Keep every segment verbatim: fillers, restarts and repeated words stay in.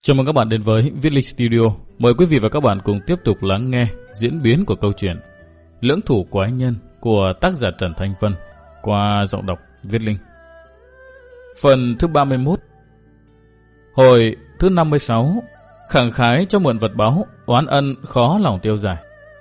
Chào mừng các bạn đến với Viết Linh Studio. Mời quý vị và các bạn cùng tiếp tục lắng nghe diễn biến của câu chuyện Lưỡng thủ quái nhân của tác giả Trần Thanh Vân qua giọng đọc Viết Linh. Phần thứ ba mươi mốt. Hồi thứ năm mươi sáu. Khẳng khái cho mượn vật báu, oán ân khó lòng tiêu giải.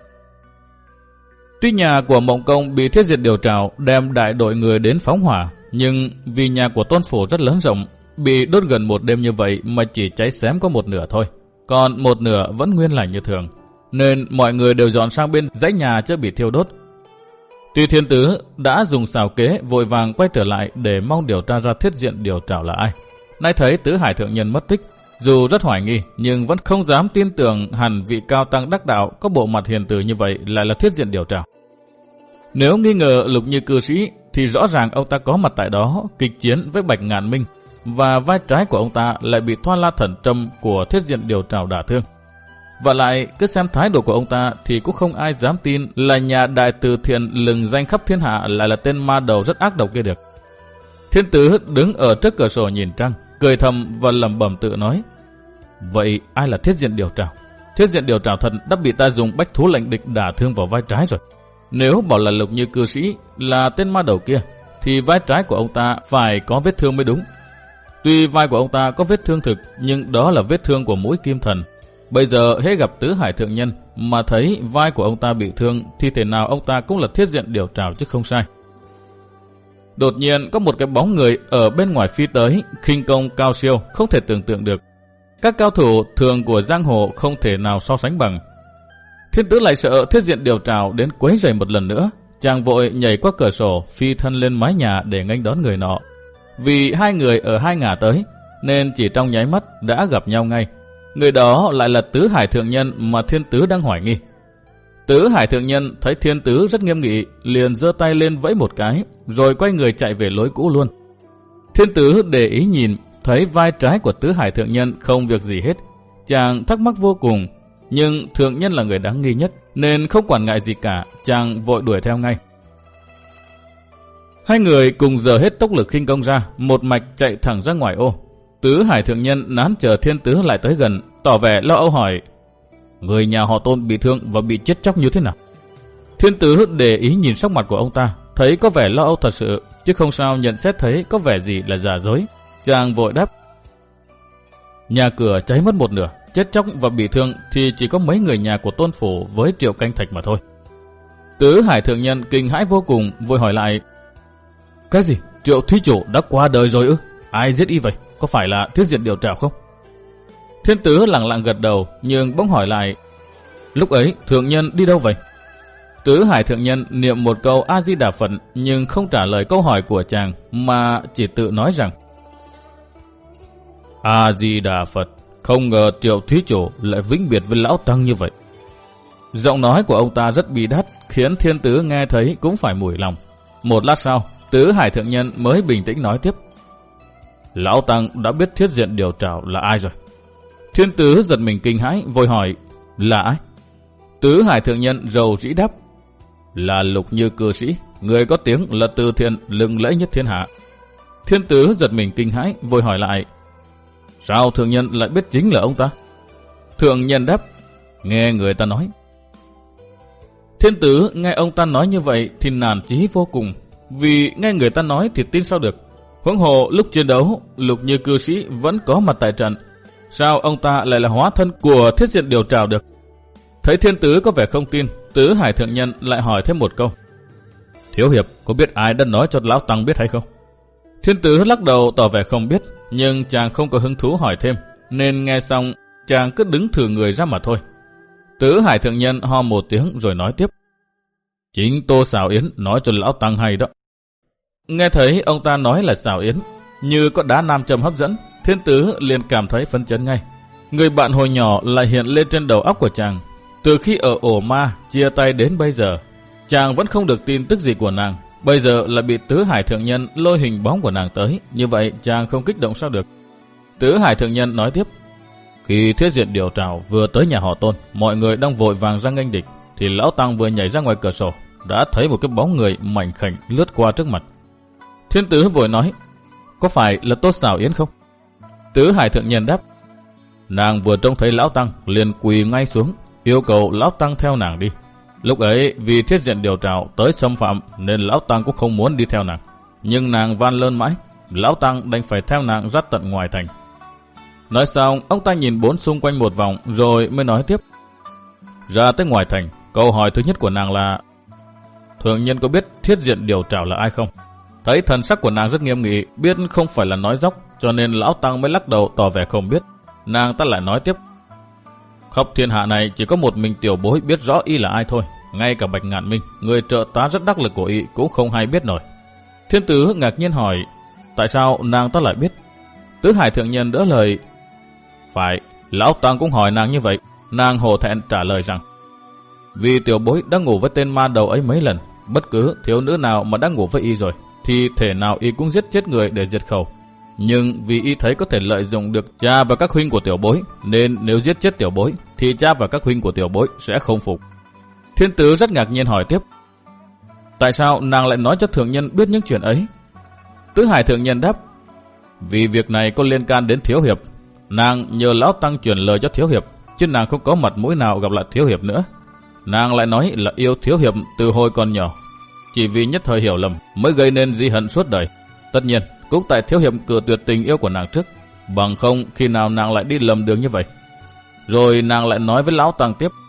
Tuy nhà của Mộng Công bị Thiết Diệt điều trảo đem đại đội người đến phóng hỏa, nhưng vì nhà của Tôn Phủ rất lớn rộng, bị đốt gần một đêm như vậy mà chỉ cháy xém có một nửa thôi, còn một nửa vẫn nguyên lành như thường, nên mọi người đều dọn sang bên dãy nhà chưa bị thiêu đốt. Tuy Thiên Tứ đã dùng xảo kế vội vàng quay trở lại để mong điều tra ra Thiết Diện điều trảo là ai, nay thấy Tứ Hải thượng nhân mất tích, dù rất hoài nghi nhưng vẫn không dám tin tưởng hẳn vị cao tăng đắc đạo có bộ mặt hiền từ như vậy lại là Thiết Diện điều trảo. Nếu nghi ngờ Lục Như cư sĩ thì rõ ràng ông ta có mặt tại đó kịch chiến với Bạch Ngạn Minh, và vai trái của ông ta lại bị Thoa La Thần Trâm của Thiết Diện điều trảo đả thương. Và lại cứ xem thái độ của ông ta thì cũng không ai dám tin là nhà đại từ thiện lừng danh khắp thiên hạ lại là tên ma đầu rất ác độc kia được. Thiên Tứ đứng ở trước cửa sổ nhìn trăng, cười thầm và lẩm bẩm tự nói: vậy ai là Thiết Diện điều trảo? Thiết Diện điều trảo thật đã bị ta dùng bách thú lệnh địch đả thương vào vai trái rồi. Nếu bảo là Lục Như cư sĩ là tên ma đầu kia thì vai trái của ông ta phải có vết thương mới đúng. Tuy vai của ông ta có vết thương thực, nhưng đó là vết thương của mũi kim thần. Bây giờ hễ gặp Tứ Hải thượng nhân mà thấy vai của ông ta bị thương thì thể nào ông ta cũng là Thiết Diện điều trảo chứ không sai. Đột nhiên có một cái bóng người ở bên ngoài phi tới, khinh công cao siêu không thể tưởng tượng được. Các cao thủ thường của giang hồ không thể nào so sánh bằng. Thiên Tứ lại sợ Thiết Diện điều trảo đến quấy rầy một lần nữa, chàng vội nhảy qua cửa sổ phi thân lên mái nhà để nghênh đón người nọ. Vì hai người ở hai ngả tới nên chỉ trong nháy mắt đã gặp nhau ngay. Người đó lại là Tứ Hải thượng nhân mà Thiên Tứ đang hoài nghi. Tứ Hải thượng nhân thấy Thiên Tứ rất nghiêm nghị, liền giơ tay lên vẫy một cái, rồi quay người chạy về lối cũ luôn. Thiên Tứ để ý nhìn, thấy vai trái của Tứ Hải thượng nhân không việc gì hết. Chàng thắc mắc vô cùng, nhưng thượng nhân là người đáng nghi nhất nên không quản ngại gì cả, chàng vội đuổi theo ngay. Hai người cùng dở hết tốc lực khinh công ra, một mạch chạy thẳng ra ngoài ô. Tứ Hải thượng nhân nán chờ Thiên Tứ lại tới gần, tỏ vẻ lo âu hỏi: người nhà họ Tôn bị thương và bị chết chóc như thế nào? Thiên Tứ để ý nhìn sắc mặt của ông ta, thấy có vẻ lo âu thật sự, chứ không sao nhận xét thấy có vẻ gì là giả dối. Chàng vội đáp: nhà cửa cháy mất một nửa, chết chóc và bị thương thì chỉ có mấy người nhà của Tôn Phủ với Triệu Canh Thạch mà thôi. Tứ Hải thượng nhân kinh hãi vô cùng, vội hỏi lại: cái gì? Triệu thí chủ đã qua đời rồi ư? Ai giết y vậy? Có phải là Thiết Diện điều trảo không? Thiên Tứ lặng lặng gật đầu, nhưng bỗng hỏi lại: lúc ấy thượng nhân đi đâu vậy? Tứ Hải thượng nhân niệm một câu A Di Đà Phật, nhưng không trả lời câu hỏi của chàng, mà chỉ tự nói rằng: A Di Đà Phật, không ngờ Triệu thí chủ lại vĩnh biệt với lão tăng như vậy. Giọng nói của ông ta rất bi đát, khiến Thiên Tứ nghe thấy cũng phải mủi lòng. Một lát sau, Tứ Hải thượng nhân mới bình tĩnh nói tiếp: lão tăng đã biết Thiết Diện điều trảo là ai rồi. Thiên Tứ giật mình kinh hãi, vội hỏi: là ai? Tứ Hải thượng nhân rầu rĩ đáp: là Lục Như cư sĩ, người có tiếng là từ thiện lừng lẫy nhất thiên hạ. Thiên Tứ giật mình kinh hãi, vội hỏi lại: sao thượng nhân lại biết chính là ông ta? Thượng nhân đáp: nghe người ta nói. Thiên Tứ nghe ông ta nói như vậy thì nản chí vô cùng, vì nghe người ta nói thì tin sao được. Huống hồ lúc chiến đấu, Lục Như cư sĩ vẫn có mặt tại trận, sao ông ta lại là hóa thân của Thiết Diện điều trảo được? Thấy Thiên Tứ có vẻ không tin, Tứ Hải thượng nhân lại hỏi thêm một câu: thiếu hiệp có biết ai đã nói cho lão tăng biết hay không? Thiên Tứ lắc đầu tỏ vẻ không biết, nhưng chàng không có hứng thú hỏi thêm, nên nghe xong chàng cứ đứng thử người ra mà thôi. Tứ Hải thượng nhân ho một tiếng rồi nói tiếp: chính Tô Xảo Yến nói cho lão tăng hay đó. Nghe thấy ông ta nói là Xảo Yến, như có đá nam châm hấp dẫn, Thiên Tứ liền cảm thấy phấn chấn ngay. Người bạn hồi nhỏ lại hiện lên trên đầu óc của chàng. Từ khi ở ổ ma chia tay đến bây giờ, chàng vẫn không được tin tức gì của nàng. Bây giờ lại bị Tứ Hải thượng nhân lôi hình bóng của nàng tới, như vậy chàng không kích động sao được. Tứ Hải thượng nhân nói tiếp: khi Thiết Diện điều trảo vừa tới nhà họ Tôn, mọi người đang vội vàng ra nghênh địch, thì lão tăng vừa nhảy ra ngoài cửa sổ, đã thấy một cái bóng người mảnh khảnh lướt qua trước mặt. Thiên Tứ vội nói: có phải là Tô Xảo Yến không? Tứ Hải thượng nhân đáp: Nàng vừa trông thấy lão tăng liền quỳ ngay xuống, yêu cầu lão tăng theo nàng đi. Lúc ấy vì Thiết Diện Điều Trảo tới xâm phạm nên lão tăng cũng không muốn đi theo nàng. Nhưng nàng van lơn mãi, lão tăng đành phải theo nàng dắt tận ngoài thành. Nói xong, ông ta nhìn bốn xung quanh một vòng rồi mới nói tiếp. Ra tới ngoài thành, câu hỏi thứ nhất của nàng là: thượng nhân có biết Thiết Diện Điều Trảo là ai không? Thấy thần sắc của nàng rất nghiêm nghị, biết không phải là nói dóc, cho nên lão tăng mới lắc đầu tỏ vẻ không biết. Nàng ta lại nói tiếp: khắp thiên hạ này chỉ có một mình tiểu bối biết rõ y là ai thôi. Ngay cả Bạch Ngạn Minh, người trợ tá rất đắc lực của y, cũng không hay biết nổi. Thiên Tứ ngạc nhiên hỏi: tại sao nàng ta lại biết? Tứ Hải thượng nhân đỡ lời: phải, lão tăng cũng hỏi nàng như vậy. Nàng hổ thẹn trả lời rằng: vì tiểu bối đã ngủ với tên ma đầu ấy mấy lần, bất cứ thiếu nữ nào mà đã ngủ với y rồi thì thể nào y cũng giết chết người để diệt khẩu. Nhưng vì y thấy có thể lợi dụng được cha và các huynh của tiểu bối, nên nếu giết chết tiểu bối thì cha và các huynh của tiểu bối sẽ không phục. Thiên Tứ rất ngạc nhiên hỏi tiếp: tại sao nàng lại nói cho thượng nhân biết những chuyện ấy? Tứ Hải thượng nhân đáp: vì việc này có liên can đến Thiếu Hiệp. Nàng nhờ lão tăng truyền lời cho Thiếu Hiệp, chứ nàng không có mặt mũi nào gặp lại Thiếu Hiệp nữa. Nàng lại nói là yêu Thiếu Hiệp từ hồi còn nhỏ, chỉ vì nhất thời hiểu lầm mới gây nên di hận suốt đời. Tất nhiên cũng tại Thiếu Hiệp cự tuyệt tình yêu của nàng trước, bằng không khi nào nàng lại đi lầm đường như vậy. Rồi nàng lại nói với lão tăng tiếp: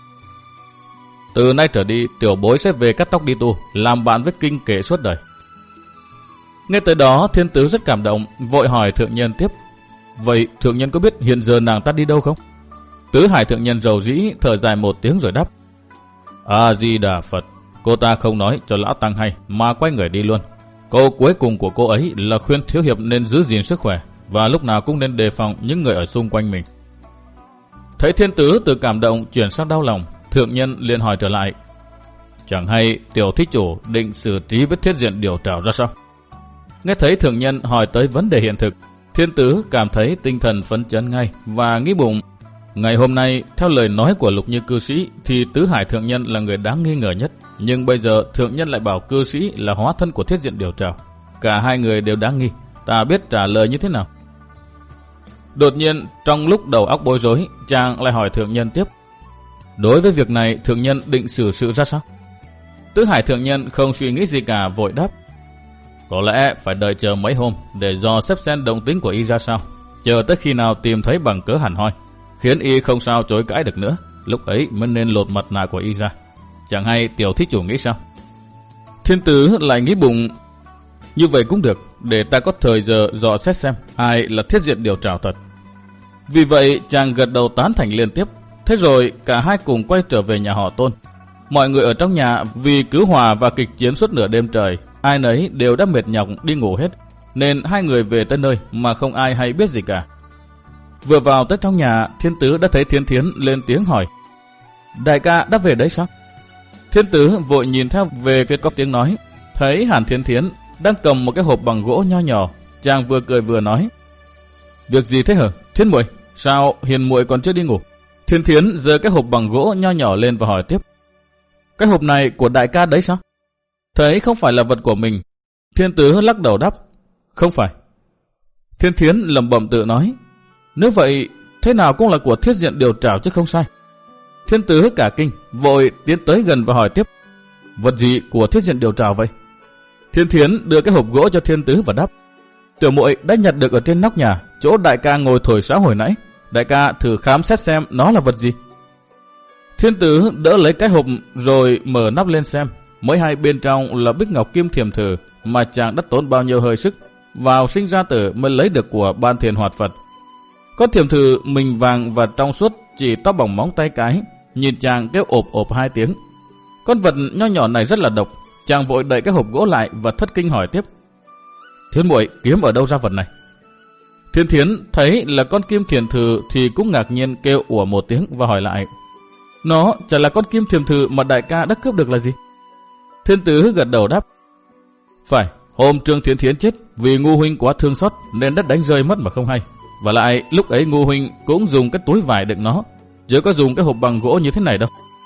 từ nay trở đi tiểu bối sẽ về cắt tóc đi tu, làm bạn với kinh kệ suốt đời. Nghe tới đó Thiên Tứ rất cảm động, vội hỏi thượng nhân tiếp: vậy thượng nhân có biết hiện giờ nàng ta đi đâu không? Tứ Hải thượng nhân rầu rĩ thở dài một tiếng rồi đáp: A Di Đà Phật. Cô ta không nói cho lão tăng hay mà quay người đi luôn. Câu cuối cùng của cô ấy là khuyên Thiếu Hiệp nên giữ gìn sức khỏe và lúc nào cũng nên đề phòng những người ở xung quanh mình. Thấy Thiên Tứ từ cảm động chuyển sang đau lòng, thượng nhân liền hỏi trở lại: chẳng hay tiểu thí chủ định xử trí với Thiết Diện Điều Trảo ra sao? Nghe thấy thượng nhân hỏi tới vấn đề hiện thực, Thiên Tứ cảm thấy tinh thần phấn chấn ngay và nghĩ bụng: ngày hôm nay theo lời nói của Lục Như cư sĩ thì Tứ Hải thượng nhân là người đáng nghi ngờ nhất, nhưng bây giờ thượng nhân lại bảo cư sĩ là hóa thân của Thiết Diện Điều Trảo. Cả hai người đều đáng nghi, ta biết trả lời như thế nào? Đột nhiên trong lúc đầu óc bối rối, chàng lại hỏi thượng nhân tiếp: đối với việc này thượng nhân định xử sự ra sao? Tứ Hải thượng nhân không suy nghĩ gì cả, vội đáp: có lẽ phải đợi chờ mấy hôm để dò xếp xem động tính của y ra sao, chờ tới khi nào tìm thấy bằng cớ hẳn hoi, khiến y không sao chối cãi được nữa, lúc ấy mới nên lột mặt nạ của y ra. Chẳng hay tiểu thí chủ nghĩ sao? Thiên Tứ lại nghĩ bụng: như vậy cũng được, để ta có thời giờ dò xét xem ai là Thiết Diện Điều Trảo thật. Vì vậy chàng gật đầu tán thành liên tiếp. Thế rồi cả hai cùng quay trở về nhà họ Tôn. Mọi người ở trong nhà vì cứu hòa và kịch chiến suốt nửa đêm trời, ai nấy đều đã mệt nhọc đi ngủ hết, nên hai người về tới nơi mà không ai hay biết gì cả. Vừa vào tới trong nhà, Thiên Tứ đã thấy Thiên Thiến lên tiếng hỏi: đại ca đã về đấy sao? Thiên Tứ vội nhìn theo về phía có tiếng nói, thấy Hàn Thiên Thiến đang cầm một cái hộp bằng gỗ nho nhỏ. Chàng vừa cười vừa nói: việc gì thế hả Thiên muội? Sao Hiền muội còn chưa đi ngủ? Thiên Thiến giơ cái hộp bằng gỗ nho nhỏ lên và hỏi tiếp: cái hộp này của đại ca đấy sao? Thấy không phải là vật của mình, Thiên Tứ lắc đầu đáp: không phải. Thiên Thiến lẩm bẩm tự nói: nếu vậy thế nào cũng là của Thiết Diện Điều Trảo chứ không sai. Thiên Tứ cả kinh, vội tiến tới gần và hỏi tiếp: vật gì của Thiết Diện Điều Trảo vậy? Thiên Thiến đưa cái hộp gỗ cho Thiên Tứ và đáp: tiểu muội đã nhặt được ở trên nóc nhà, chỗ đại ca ngồi thổi sáo hồi nãy. Đại ca thử khám xét xem nó là vật gì. Thiên Tứ đỡ lấy cái hộp rồi mở nắp lên xem, mới hay bên trong là bích ngọc kim thiềm thử mà chàng đã tốn bao nhiêu hơi sức vào sinh ra tử mới lấy được của Ban Thiền Hoạt Phật. Con thiềm thử mình vàng và trong suốt, chỉ to bằng móng tay cái. Nhìn chàng kêu ộp ộp hai tiếng. Con vật nho nhỏ này rất là độc. Chàng vội đẩy cái hộp gỗ lại và thất kinh hỏi tiếp: Thiên muội kiếm ở đâu ra vật này? Thiên Thiến thấy là con kim thiềm thử thì cũng ngạc nhiên kêu ủa một tiếng và hỏi lại: nó chả là con kim thiềm thử mà đại ca đã cướp được là gì? Thiên Tứ gật đầu đáp: phải, hôm Trương Thiến Thiến chết vì Ngu huynh quá thương xót nên đã đánh rơi mất mà không hay. Và lại lúc ấy Ngu huynh cũng dùng cái túi vải đựng nó, chứ có dùng cái hộp bằng gỗ như thế này đâu.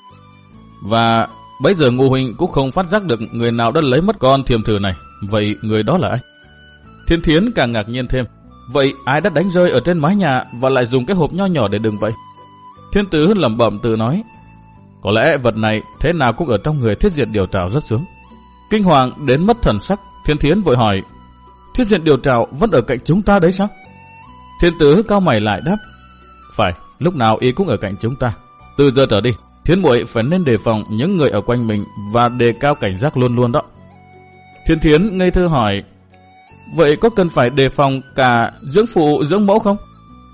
Và bấy giờ Ngu huynh cũng không phát giác được người nào đã lấy mất con thiềm thử này. Vậy người đó là ai? Thiên Thiến càng ngạc nhiên thêm. Vậy ai đã đánh rơi ở trên mái nhà và lại dùng cái hộp nho nhỏ để đựng vậy? Thiên Tứ lẩm bẩm tự nói, có lẽ vật này thế nào cũng ở trong người Thiết Diện Điều Trảo rất sướng. Kinh hoàng đến mất thần sắc, Thiên Thiến vội hỏi, Thiết Diện Điều Trảo vẫn ở cạnh chúng ta đấy sao? Thiên Tứ cau mày lại đáp, phải, lúc nào y cũng ở cạnh chúng ta. Từ giờ trở đi, Thiến muội phải nên đề phòng những người ở quanh mình và đề cao cảnh giác luôn luôn đó. Thiên Thiến ngây thơ hỏi, vậy có cần phải đề phòng cả dưỡng phụ dưỡng mẫu không?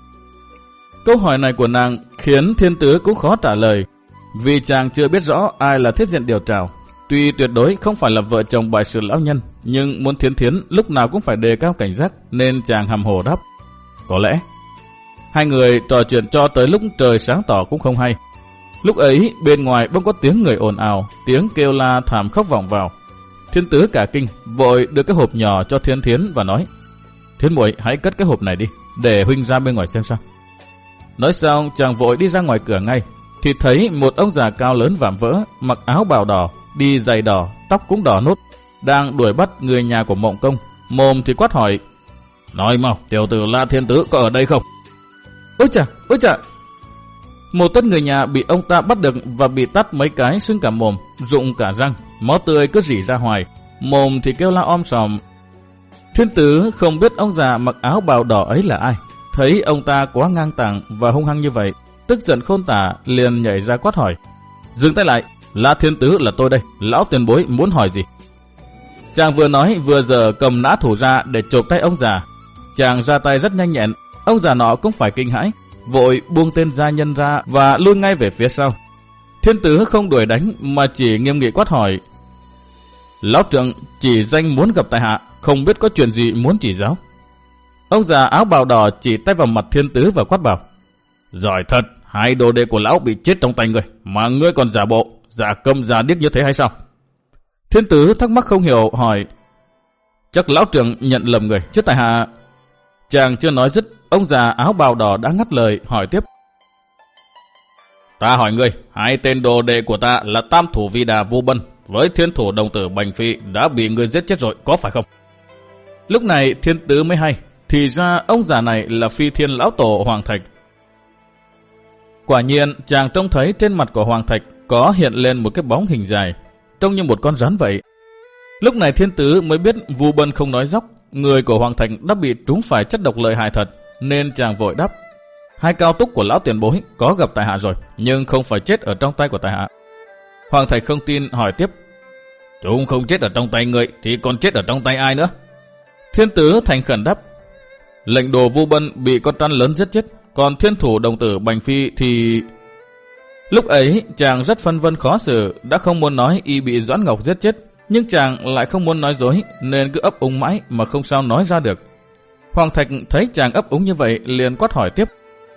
Câu hỏi này của nàng khiến Thiên Tứ cũng khó trả lời, vì chàng chưa biết rõ ai là Thiết Diện Điều Trảo. Tuy tuyệt đối không phải là vợ chồng bại sự lão nhân, nhưng muốn Thiên Thiến lúc nào cũng phải đề cao cảnh giác, nên chàng hàm hồ đáp, có lẽ. Hai người trò chuyện cho tới lúc trời sáng tỏ cũng không hay. Lúc ấy bên ngoài bỗng có tiếng người ồn ào, tiếng kêu la thảm khóc vọng vào. Thiên Tứ cả kinh, vội đưa cái hộp nhỏ cho Thiên Thiến và nói, Thiến muội hãy cất cái hộp này đi, để huynh ra bên ngoài xem sao. Nói xong chàng vội đi ra ngoài cửa ngay, thì thấy một ông già cao lớn vạm vỡ, mặc áo bào đỏ, đi giày đỏ, tóc cũng đỏ nốt, đang đuổi bắt người nhà của Mộng Công, mồm thì quát hỏi, nói mau, tiểu tử La Thiên Tứ có ở đây không? Ôi chà, ôi chà! Một tất người nhà bị ông ta bắt được và bị tát mấy cái sưng cả mồm, rụng cả răng, máu tươi cứ rỉ ra hoài, mồm thì kêu la om sòm. Thiên Tứ không biết ông già mặc áo bào đỏ ấy là ai, thấy ông ta quá ngang tàng và hung hăng như vậy, tức giận khôn tả, liền nhảy ra quát hỏi, dừng tay lại, La Thiên Tứ là tôi đây, lão tiền bối muốn hỏi gì? Chàng vừa nói vừa giờ cầm nã thủ ra để chộp tay ông già. Chàng ra tay rất nhanh nhẹn, ông già nọ cũng phải kinh hãi, vội buông tên gia nhân ra và lui ngay về phía sau. Thiên Tứ không đuổi đánh mà chỉ nghiêm nghị quát hỏi, lão trưởng chỉ danh muốn gặp tại hạ, không biết có chuyện gì muốn chỉ giáo? Ông già áo bào đỏ chỉ tay vào mặt Thiên Tứ và quát bảo, giỏi thật, hai đồ đệ của lão bị chết trong tay ngươi, mà ngươi còn giả bộ, giả câm giả điếc như thế hay sao? Thiên Tứ thắc mắc không hiểu hỏi, chắc lão trưởng nhận lầm người chứ tại hạ. Chàng chưa nói dứt, ông già áo bào đỏ đã ngắt lời hỏi tiếp, ta hỏi ngươi, hai tên đồ đệ của ta là Tam Thủ Vi Đà Vu Bân với Thiên Thủ Đồng Tử Bành Phi đã bị ngươi giết chết rồi, có phải không? Lúc này Thiên Tứ mới hay, thì ra ông già này là Phi Thiên Lão Tổ Hoàng Thạch. Quả nhiên chàng trông thấy trên mặt của Hoàng Thạch có hiện lên một cái bóng hình dài, trông như một con rắn vậy. Lúc này Thiên Tứ mới biết Vu Bân không nói dóc, người của Hoàng Thạch đã bị trúng phải chất độc lợi hại thật, nên chàng vội đáp, hai cao túc của lão tiền bối có gặp tại hạ rồi, nhưng không phải chết ở trong tay của tại hạ. Hoàng Thạch không tin hỏi tiếp, chúng không chết ở trong tay người thì còn chết ở trong tay ai nữa? Thiên Tứ thành khẩn đáp, lệnh đồ Vu Bân bị con trăn lớn giết chết, còn Thiên Thủ Đồng Tử Bành Phi thì... Lúc ấy chàng rất phân vân khó xử, đã không muốn nói y bị Doãn Ngọc giết chết, nhưng chàng lại không muốn nói dối nên cứ ấp úng mãi mà không sao nói ra được. Hoàng Thạch thấy chàng ấp úng như vậy liền quát hỏi tiếp,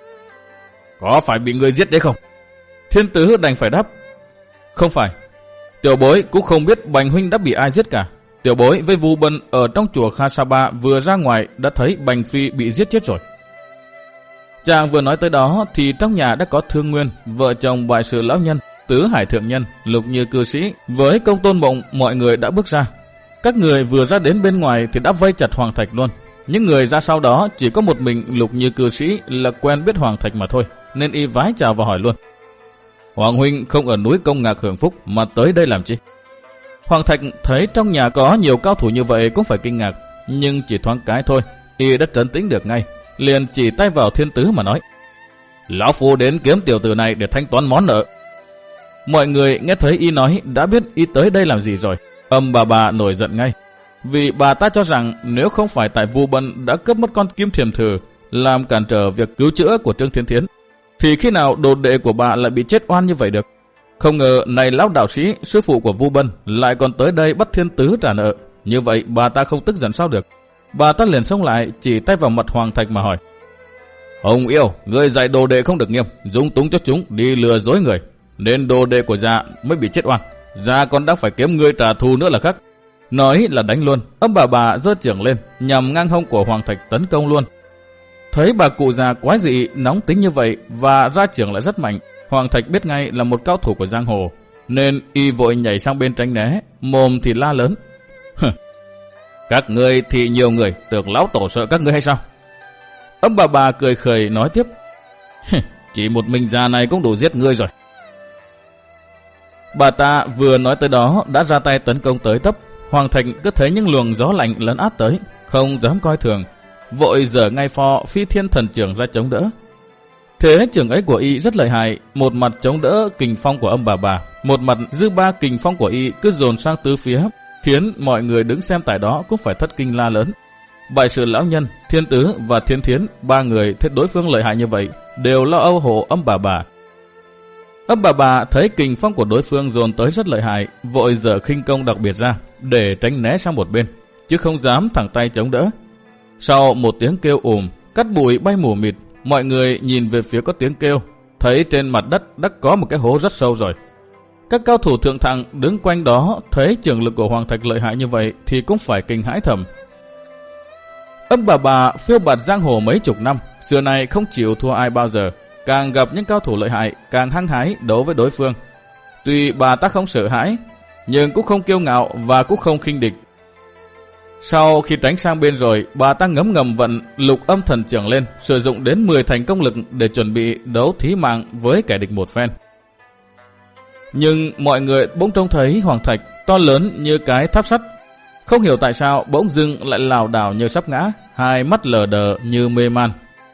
có phải bị người giết đấy không? Thiên Tứ đành phải đáp, không phải, tiểu bối cũng không biết Bành huynh đã bị ai giết cả. Tiểu bối với Vu Bân ở trong chùa Kha Sa Ba vừa ra ngoài đã thấy Bành Phi bị giết chết rồi. Chàng vừa nói tới đó thì trong nhà đã có Thương Nguyên, vợ chồng bại sự lão nhân, Tứ Hải thượng nhân, Lục Như cư sĩ với Công Tôn Mộng, mọi người đã bước ra. Các người vừa ra đến bên ngoài thì đã vây chặt Hoàng Thạch luôn. Những người ra sau đó chỉ có một mình Lục Như cư sĩ là quen biết Hoàng Thạch mà thôi, nên y vái chào và hỏi luôn, Hoàng huynh không ở núi Công Ngạc hưởng phúc mà tới đây làm chi? Hoàng Thạch thấy trong nhà có nhiều cao thủ như vậy cũng phải kinh ngạc, nhưng chỉ thoáng cái thôi, y đã trấn tĩnh được ngay, liền chỉ tay vào Thiên Tứ mà nói, lão phu đến kiếm tiểu tử này để thanh toán món nợ. Mọi người nghe thấy y nói đã biết y tới đây làm gì rồi, âm bà bà nổi giận ngay, vì bà ta cho rằng nếu không phải tại Vu Bân đã cướp mất con Kim Thiềm Thử làm cản trở việc cứu chữa của Trương Thiên Thiến, thì khi nào đồ đệ của bà lại bị chết oan như vậy được. Không ngờ này lão đạo sĩ sư phụ của Vu Bân lại còn tới đây bắt Thiên Tứ trả nợ, như vậy bà ta không tức giận sao được. Bà ta liền xông lại chỉ tay vào mặt Hoàng Thạch mà hỏi, Hồng Yêu, người dạy đồ đệ không được nghiêm, dung túng cho chúng đi lừa dối người, nên đồ đệ của già mới bị chết oan, già còn đang phải kiếm người trả thù nữa là khác. Nói là đánh luôn, âm bà bà giơ chưởng lên nhằm ngang hông của Hoàng Thạch tấn công luôn. Thấy bà cụ già quái dị nóng tính như vậy và ra chưởng lại rất mạnh, Hoàng Thạch biết ngay là một cao thủ của giang hồ, nên y vội nhảy sang bên tránh né, mồm thì la lớn, các ngươi thì nhiều người tưởng lão tổ sợ các ngươi hay sao? Âm bà bà cười khẩy nói tiếp. Chỉ một mình già này cũng đủ giết ngươi rồi. Bà ta vừa nói tới đó đã ra tay tấn công tới tấp. Hoàng Thạch cứ thấy những luồng gió lạnh lấn át tới, không dám coi thường, vội giở ngay pho Phi Thiên Thần Chưởng ra chống đỡ. Thế chưởng ấy của y rất lợi hại, một mặt chống đỡ kình phong của âm bà bà, một mặt dư ba kình phong của y cứ dồn sang tứ phía, khiến mọi người đứng xem tại đó cũng phải thất kinh la lớn. Bại sự lão nhân, Thiên Tứ và Thiên Thiến, ba người thấy đối phương lợi hại như vậy, đều lo âu hộ âm bà bà. Âm bà bà thấy kình phong của đối phương dồn tới rất lợi hại, vội giở khinh công đặc biệt ra để tránh né sang một bên, chứ không dám thẳng tay chống đỡ. Sau một tiếng kêu ùm, cát bụi bay mù mịt, mọi người nhìn về phía có tiếng kêu, thấy trên mặt đất đã có một cái hố rất sâu rồi. Các cao thủ thượng thặng đứng quanh đó thấy trường lực của Hoàng Thạch lợi hại như vậy thì cũng phải kinh hãi thầm. Âm bà bà phiêu bạt giang hồ mấy chục năm, xưa nay không chịu thua ai bao giờ, càng gặp những cao thủ lợi hại càng hăng hái đấu với đối phương. Tuy bà ta không sợ hãi, nhưng cũng không kiêu ngạo và cũng không khinh địch. Sau khi tránh sang bên rồi, bà ta ngấm ngầm vận Lục Âm Thần Chưởng lên, sử dụng đến mười thành công lực để chuẩn bị đấu thí mạng với kẻ địch một phen. Nhưng mọi người bỗng trông thấy Hoàng Thạch to lớn như cái tháp sắt, không hiểu tại sao bỗng dưng lại lảo đảo như sắp ngã, hai mắt lờ đờ như mê man.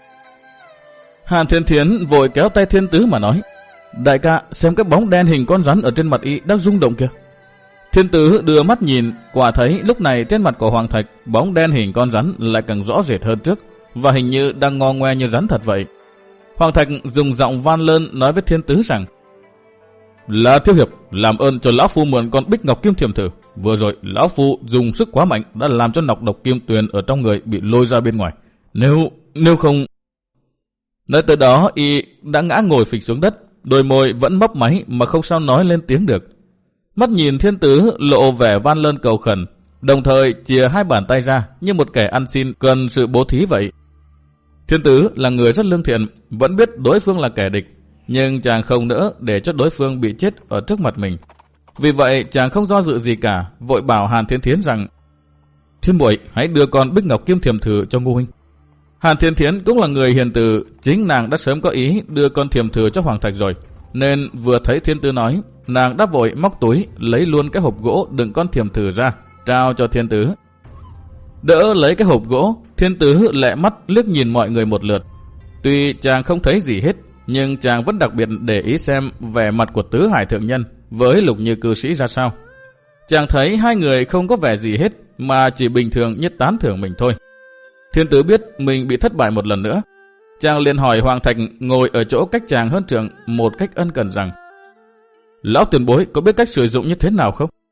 Hàn Thiên Thiến vội kéo tay Thiên Tứ mà nói: Đại ca, xem cái bóng đen hình con rắn ở trên mặt y đang rung động kìa. Thiên Tứ đưa mắt nhìn, quả thấy lúc này trên mặt của Hoàng Thạch bóng đen hình con rắn lại càng rõ rệt hơn trước, và hình như đang ngò ngoe như rắn thật vậy. Hoàng Thạch dùng giọng van lơn nói với Thiên Tứ rằng: Là Thiếu Hiệp, làm ơn cho lão phu mượn con Bích Ngọc Kim Thiềm thử. Vừa rồi lão phu dùng sức quá mạnh đã làm cho nọc độc kim tuyền ở trong người bị lôi ra bên ngoài. Nếu nếu không... Nói tới đó y đã ngã ngồi phịch xuống đất, đôi môi vẫn mấp máy mà không sao nói lên tiếng được. Mắt nhìn Thiên Tứ lộ vẻ van lơn cầu khẩn, đồng thời chìa hai bàn tay ra như một kẻ ăn xin cần sự bố thí vậy. Thiên Tứ là người rất lương thiện, vẫn biết đối phương là kẻ địch, nhưng chàng không nỡ để cho đối phương bị chết ở trước mặt mình. Vì vậy chàng không do dự gì cả, vội bảo Hàn Thiên Thiến rằng: Thiên muội hãy đưa con Bích Ngọc Kim Thiềm thử cho Ngô huynh. Hàn Thiên Thiến cũng là người hiền từ, chính nàng đã sớm có ý đưa con thiềm thử cho Hoàng Thạch rồi, nên vừa thấy Thiên Tứ nói, nàng đã vội móc túi lấy luôn cái hộp gỗ đựng con thiềm thử ra, trao cho Thiên Tứ. Đỡ lấy cái hộp gỗ, Thiên Tứ lẹ mắt liếc nhìn mọi người một lượt. Tuy chàng không thấy gì hết, nhưng chàng vẫn đặc biệt để ý xem vẻ mặt của Tứ Hải thượng nhân với Lục Như cư sĩ ra sao. Chàng thấy hai người không có vẻ gì hết, mà chỉ bình thường như tán thưởng mình thôi. Thiên Tứ biết mình bị thất bại một lần nữa, chàng liền hỏi Hoàng Thạch ngồi ở chỗ cách chàng hơn trường một cách ân cần rằng: Lão tiền bối có biết cách sử dụng như thế nào không?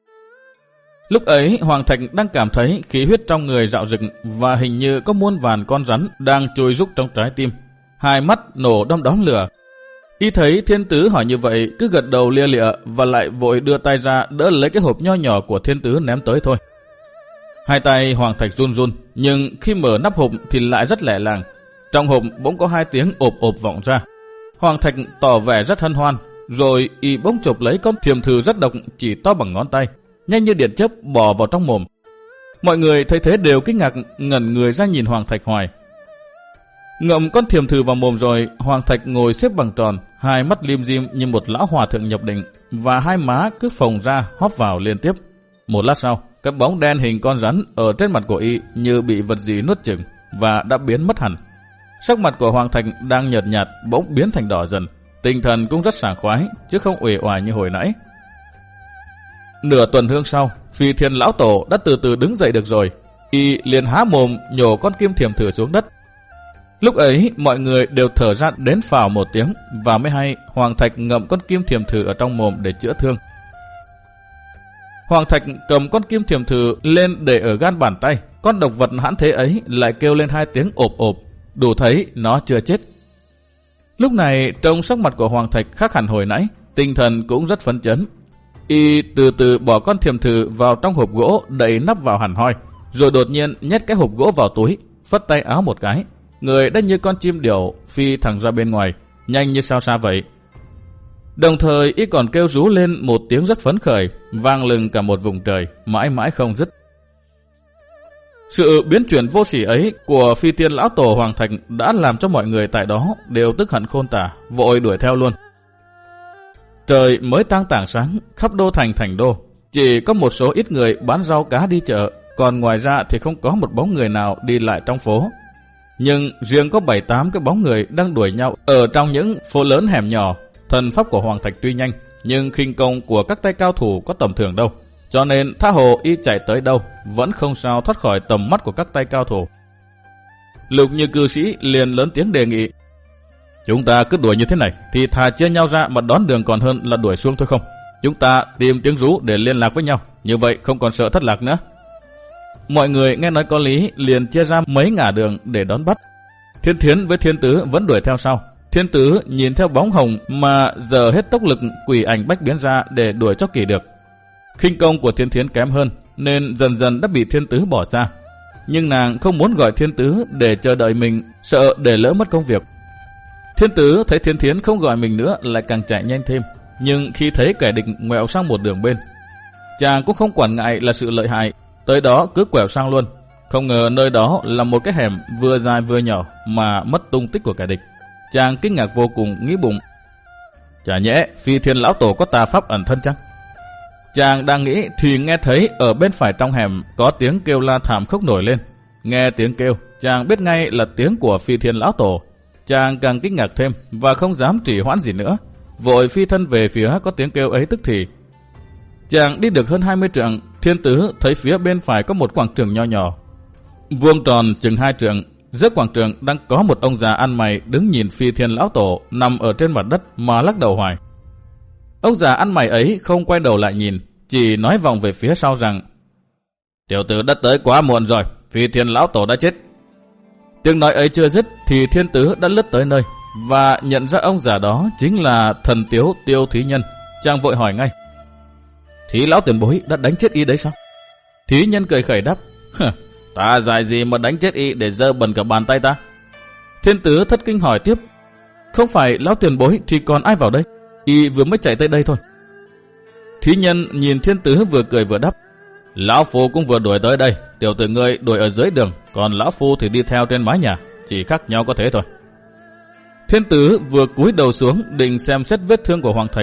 Lúc ấy Hoàng Thạch đang cảm thấy khí huyết trong người rạo rực, và hình như có muôn vàn con rắn đang trôi rúc trong trái tim, hai mắt nổ đom đóm lửa. Y thấy Thiên Tứ hỏi như vậy cứ gật đầu lia lịa, và lại vội đưa tay ra đỡ lấy cái hộp nho nhỏ của Thiên Tứ ném tới thôi. Hai tay Hoàng Thạch run run, nhưng khi mở nắp hộp thì lại rất lẹ làng. Trong hộp bỗng có hai tiếng ộp ộp vọng ra. Hoàng Thạch tỏ vẻ rất hân hoan, rồi y bỗng chộp lấy con thiềm thử rất độc chỉ to bằng ngón tay, nhanh như điện chớp bỏ vào trong mồm. Mọi người thấy thế đều kinh ngạc, ngẩn người ra nhìn Hoàng Thạch hoài. Ngậm con thiềm thử vào mồm rồi, Hoàng Thạch ngồi xếp bằng tròn, hai mắt lim dim như một lão hòa thượng nhập định, và hai má cứ phồng ra hóp vào liên tiếp. Một lát sau, cái bóng đen hình con rắn ở trên mặt của y như bị vật gì nuốt chửng và đã biến mất hẳn. Sắc mặt của Hoàng Thạch đang nhợt nhạt bỗng biến thành đỏ dần, tinh thần cũng rất sảng khoái chứ không uể oải như hồi nãy. Nửa tuần hương sau, Phi Thiên lão tổ đã từ từ đứng dậy được rồi, y liền há mồm nhổ con kim thiềm thử xuống đất. Lúc ấy mọi người đều thở ra đến phào một tiếng, và mới hay Hoàng Thạch ngậm con kim thiềm thử ở trong mồm để chữa thương. Hoàng Thạch cầm con kim thiềm thử lên để ở gan bàn tay, con độc vật hãn thế ấy lại kêu lên hai tiếng ộp ộp, đủ thấy nó chưa chết. Lúc này trong sắc mặt của Hoàng Thạch khác hẳn hồi nãy, tinh thần cũng rất phấn chấn. Y từ từ bỏ con thiềm thử vào trong hộp gỗ, đậy nắp vào hẳn hoi, rồi đột nhiên nhét cái hộp gỗ vào túi, phất tay áo một cái, người đã như con chim điểu phi thẳng ra bên ngoài, nhanh như sao xa vậy. Đồng thời y còn kêu rú lên một tiếng rất phấn khởi, vang lừng cả một vùng trời, mãi mãi không dứt. Sự biến chuyển vô sỉ ấy của Phi Thiên lão tổ Hoàng Thạch đã làm cho mọi người tại đó đều tức hận khôn tả, vội đuổi theo luôn. Trời mới tang tảng sáng, khắp đô thành thành đô, chỉ có một số ít người bán rau cá đi chợ, còn ngoài ra thì không có một bóng người nào đi lại trong phố. Nhưng riêng có bảy tám cái bóng người đang đuổi nhau ở trong những phố lớn hẻm nhỏ. Thần pháp của Hoàng Thạch tuy nhanh, nhưng khinh công của các tay cao thủ có tầm thường đâu. Cho nên tha hồ y chạy tới đâu, vẫn không sao thoát khỏi tầm mắt của các tay cao thủ. Lục Như cư sĩ liền lớn tiếng đề nghị: chúng ta cứ đuổi như thế này thì thà chia nhau ra mà đón đường còn hơn là đuổi xuống thôi không? Chúng ta tìm tiếng rú để liên lạc với nhau, như vậy không còn sợ thất lạc nữa. Mọi người nghe nói có lý liền chia ra mấy ngả đường để đón bắt. Thiên Thiến với Thiên Tứ vẫn đuổi theo sau. Thiên Tứ nhìn theo bóng hồng mà giờ hết tốc lực quỷ ảnh bách biến ra để đuổi cho kịp được. Khinh công của Thiên Thiến kém hơn nên dần dần đã bị Thiên Tứ bỏ ra. Nhưng nàng không muốn gọi Thiên Tứ để chờ đợi mình, sợ để lỡ mất công việc. Thiên Tứ thấy Thiên Thiến không gọi mình nữa lại càng chạy nhanh thêm. Nhưng khi thấy kẻ địch ngoẹo sang một đường bên, chàng cũng không quản ngại là sự lợi hại, tới đó cứ quẹo sang luôn. Không ngờ nơi đó là một cái hẻm vừa dài vừa nhỏ mà mất tung tích của kẻ địch. Chàng kinh ngạc vô cùng, nghĩ bụng: chả nhẽ Phi Thiên lão tổ có tà pháp ẩn thân chăng? Chàng đang nghĩ thì nghe thấy ở bên phải trong hẻm có tiếng kêu la thảm khốc nổi lên. Nghe tiếng kêu, chàng biết ngay là tiếng của Phi Thiên lão tổ. Chàng càng kinh ngạc thêm và không dám trì hoãn gì nữa, vội phi thân về phía có tiếng kêu ấy tức thì. Chàng đi được hơn hai mươi trượng, Thiên Tứ thấy phía bên phải có một quảng trường nho nhỏ, vuông tròn chừng hai trượng. Giữa quảng trường đang có một ông già ăn mày đứng nhìn Phi Thiên lão tổ nằm ở trên mặt đất mà lắc đầu hoài. Ông già ăn mày ấy không quay đầu lại nhìn, chỉ nói vòng về phía sau rằng: tiểu tử đã tới quá muộn rồi, Phi Thiên lão tổ đã chết. Tiếng nói ấy chưa dứt thì Thiên Tứ đã lướt tới nơi và nhận ra ông già đó chính là thần tiếu Tiêu Thí Nhân. Chàng vội hỏi ngay: Thí lão tiền bối đã đánh chết y đấy sao? Thí Nhân cười khẩy đáp: ta dại gì mà đánh chết y để dơ bẩn cả bàn tay ta? Thiên Tứ thất kinh hỏi tiếp: không phải lão tiền bối thì còn ai vào đây? Y vừa mới chạy tới đây thôi. Thí Nhân nhìn Thiên Tứ vừa cười vừa đáp: lão phu cũng vừa đuổi tới đây, tiểu tử ngươi đuổi ở dưới đường, còn lão phu thì đi theo trên mái nhà, chỉ khác nhau có thế thôi. Thiên Tứ vừa cúi đầu xuống định xem xét vết thương của Hoàng Thạch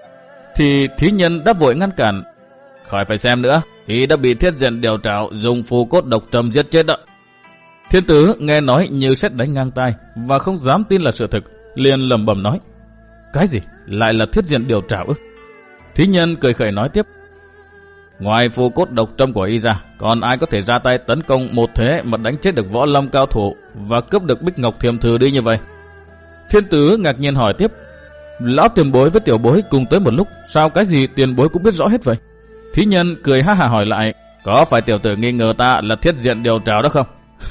thì Thí Nhân đã vội ngăn cản: khỏi phải xem nữa, y đã bị Thiết Diện Điều Trảo dùng phù cốt độc trầm giết chết đó. Thiên Tứ nghe nói như sét đánh ngang tai và không dám tin là sự thực, liền lẩm bẩm nói: cái gì? Lại là Thiết Diện Điều Trảo ư? Thí Nhân cười khẩy nói tiếp: ngoài phù cốt độc trầm của y ra, còn ai có thể ra tay tấn công một thế mà đánh chết được võ lâm cao thủ và cướp được Bích Ngọc Thiềm Thử đi như vậy? Thiên Tứ ngạc nhiên hỏi tiếp: lão tiền bối với tiểu bối cùng tới một lúc, sao cái gì tiền bối cũng biết rõ hết vậy? Thí Nhân cười ha hà hỏi lại: có phải tiểu tử nghi ngờ ta là Thiết Diện Điều Trảo đó không?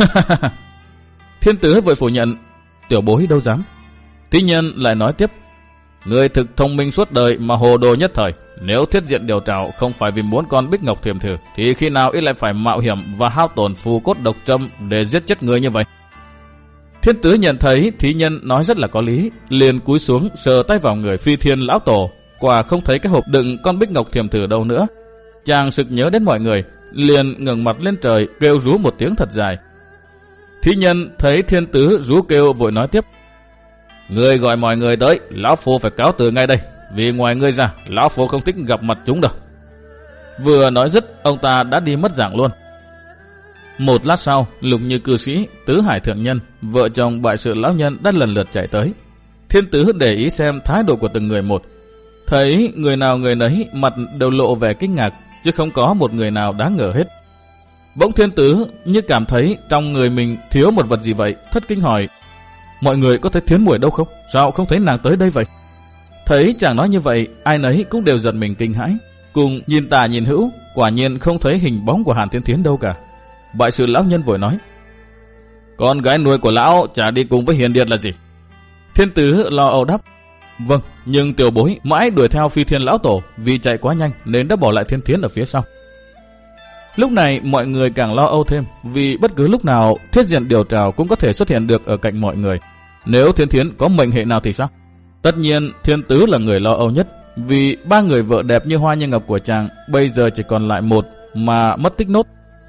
Thiên Tứ vội phủ nhận: tiểu bối đâu dám. Thí Nhân lại nói tiếp: người thực thông minh suốt đời mà hồ đồ nhất thời. Nếu Thiết Diện Điều Trảo không phải vì muốn con Bích Ngọc Thiềm Thử thì khi nào y lại phải mạo hiểm và hao tổn phù cốt độc trầm để giết chết người như vậy? Thiên Tứ nhận thấy Thí Nhân nói rất là có lý, liền cúi xuống sờ tay vào người Phi Thiên lão tổ, quả không thấy cái hộp đựng con Bích Ngọc Thiềm Thử đâu nữa. Chàng sực nhớ đến mọi người, liền ngẩng mặt lên trời kêu rú một tiếng thật dài. Thí Nhân thấy Thiên Tứ rú kêu vội nói tiếp: người gọi mọi người tới, lão phu phải cáo từ ngay đây, vì ngoài ngươi ra lão phu không thích gặp mặt chúng đâu. Vừa nói dứt, ông ta đã đi mất dạng luôn. Một lát sau, Lục Như cư sĩ, Tứ Hải thượng nhân, vợ chồng bại sự lão nhân đã lần lượt chạy tới. Thiên Tứ để ý xem thái độ của từng người một, thấy người nào người nấy mặt đều lộ vẻ kinh ngạc, chứ không có một người nào đáng ngờ hết. Bỗng Thiên Tứ như cảm thấy trong người mình thiếu một vật gì vậy, thất kinh hỏi: mọi người có thấy Thiến Muội đâu không? Sao không thấy nàng tới đây vậy? Thấy chàng nói như vậy, ai nấy cũng đều giật mình kinh hãi, cùng nhìn tả nhìn hữu, quả nhiên không thấy hình bóng của Hàn Thiên Thiến đâu cả. Bại sự lão nhân vội nói: con gái nuôi của lão chả đi cùng với Hiền Điệt là gì? Thiên Tứ lo âu đáp: vâng, nhưng tiểu bối mãi đuổi theo Phi Thiên lão tổ, vì chạy quá nhanh nên đã bỏ lại Thiên Thiến ở phía sau. Lúc này mọi người càng lo âu thêm, vì bất cứ lúc nào Thiết Diện Điều Trảo cũng có thể xuất hiện được ở cạnh mọi người. Nếu Thiên Thiến có mệnh hệ nào thì sao? Tất nhiên Thiên Tứ là người lo âu nhất, vì ba người vợ đẹp như hoa như ngọc của chàng bây giờ chỉ còn lại một mà mất tích nốt.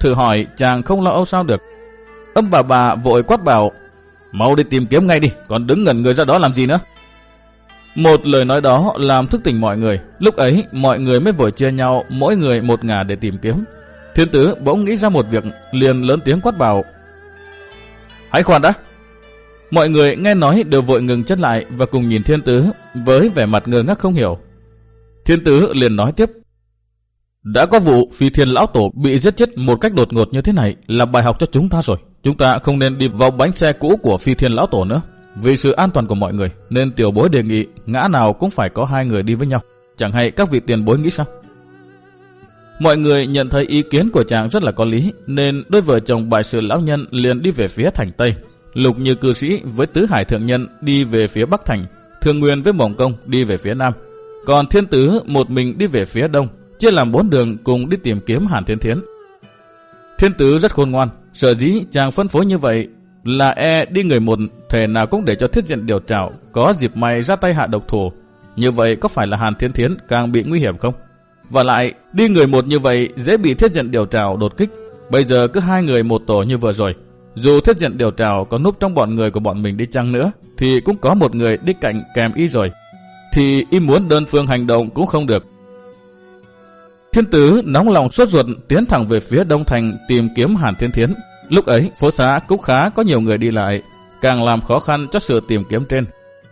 thử hỏi chàng không lo âu sao được. Âm bà bà vội quát bảo, mau đi tìm kiếm ngay đi, còn đứng ngẩn người ra đó làm gì nữa. Một lời nói đó làm thức tỉnh mọi người. Lúc ấy mọi người mới vội chia nhau, mỗi người một ngả để tìm kiếm. Thiên Tứ bỗng nghĩ ra một việc, liền lớn tiếng quát bảo, hãy khoan đã. Mọi người nghe nói đều vội ngừng chân lại và cùng nhìn Thiên Tứ với vẻ mặt ngơ ngác không hiểu. Thiên Tứ liền nói tiếp, đã có vụ Phi Thiên Lão Tổ bị giết chết một cách đột ngột như thế này là bài học cho chúng ta rồi. Chúng ta không nên đi vào bánh xe cũ của Phi Thiên Lão Tổ nữa. Vì sự an toàn của mọi người nên tiểu bối đề nghị ngã nào cũng phải có hai người đi với nhau. Chẳng hay các vị tiền bối nghĩ sao? Mọi người nhận thấy ý kiến của chàng rất là có lý, nên đôi vợ chồng Bại Sự lão nhân liền đi về phía thành Tây, Lục Như cư sĩ với Tứ Hải thượng nhân đi về phía Bắc thành, Thương Nguyên với Mộng Công đi về phía Nam, còn Thiên Tứ một mình đi về phía Đông, chia làm bốn đường cùng đi tìm kiếm Hàn Thiên Thiến. Thiên Tứ rất khôn ngoan, sở dĩ chàng phân phối như vậy là e đi người một thể nào cũng để cho Thiết Diện Điều Trảo có dịp may ra tay hạ độc thủ. Như vậy có phải là Hàn Thiên Thiến càng bị nguy hiểm không? Và lại đi người một như vậy dễ bị Thiết Diện Điều Trảo đột kích. Bây giờ cứ hai người một tổ như vừa rồi, dù Thiết Diện Điều Trảo có núp trong bọn người của bọn mình đi chăng nữa thì cũng có một người đi cạnh kèm y rồi, thì y muốn đơn phương hành động cũng không được. Thiên Tứ nóng lòng sốt ruột tiến thẳng về phía Đông thành tìm kiếm Hàn Thiên Thiến. Lúc ấy phố xá cũng khá có nhiều người đi lại, càng làm khó khăn cho sự tìm kiếm trên.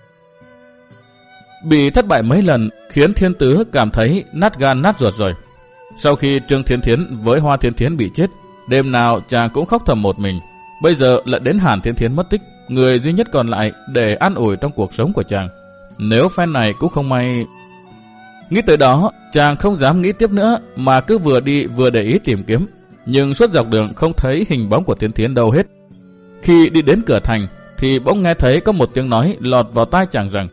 Bị thất bại mấy lần khiến Thiên Tứ cảm thấy nát gan nát ruột rồi. Sau khi Trương Thiên Thiến với Hoa Thiên Thiến bị chết, đêm nào chàng cũng khóc thầm một mình. Bây giờ lại đến Hàn Thiên Thiến mất tích, người duy nhất còn lại để an ủi trong cuộc sống của chàng. Nếu phen này cũng không may... Nghĩ tới đó, chàng không dám nghĩ tiếp nữa mà cứ vừa đi vừa để ý tìm kiếm. Nhưng suốt dọc đường không thấy hình bóng của Thiên Thiến đâu hết. Khi đi đến cửa thành thì bỗng nghe thấy có một tiếng nói lọt vào tai chàng rằng,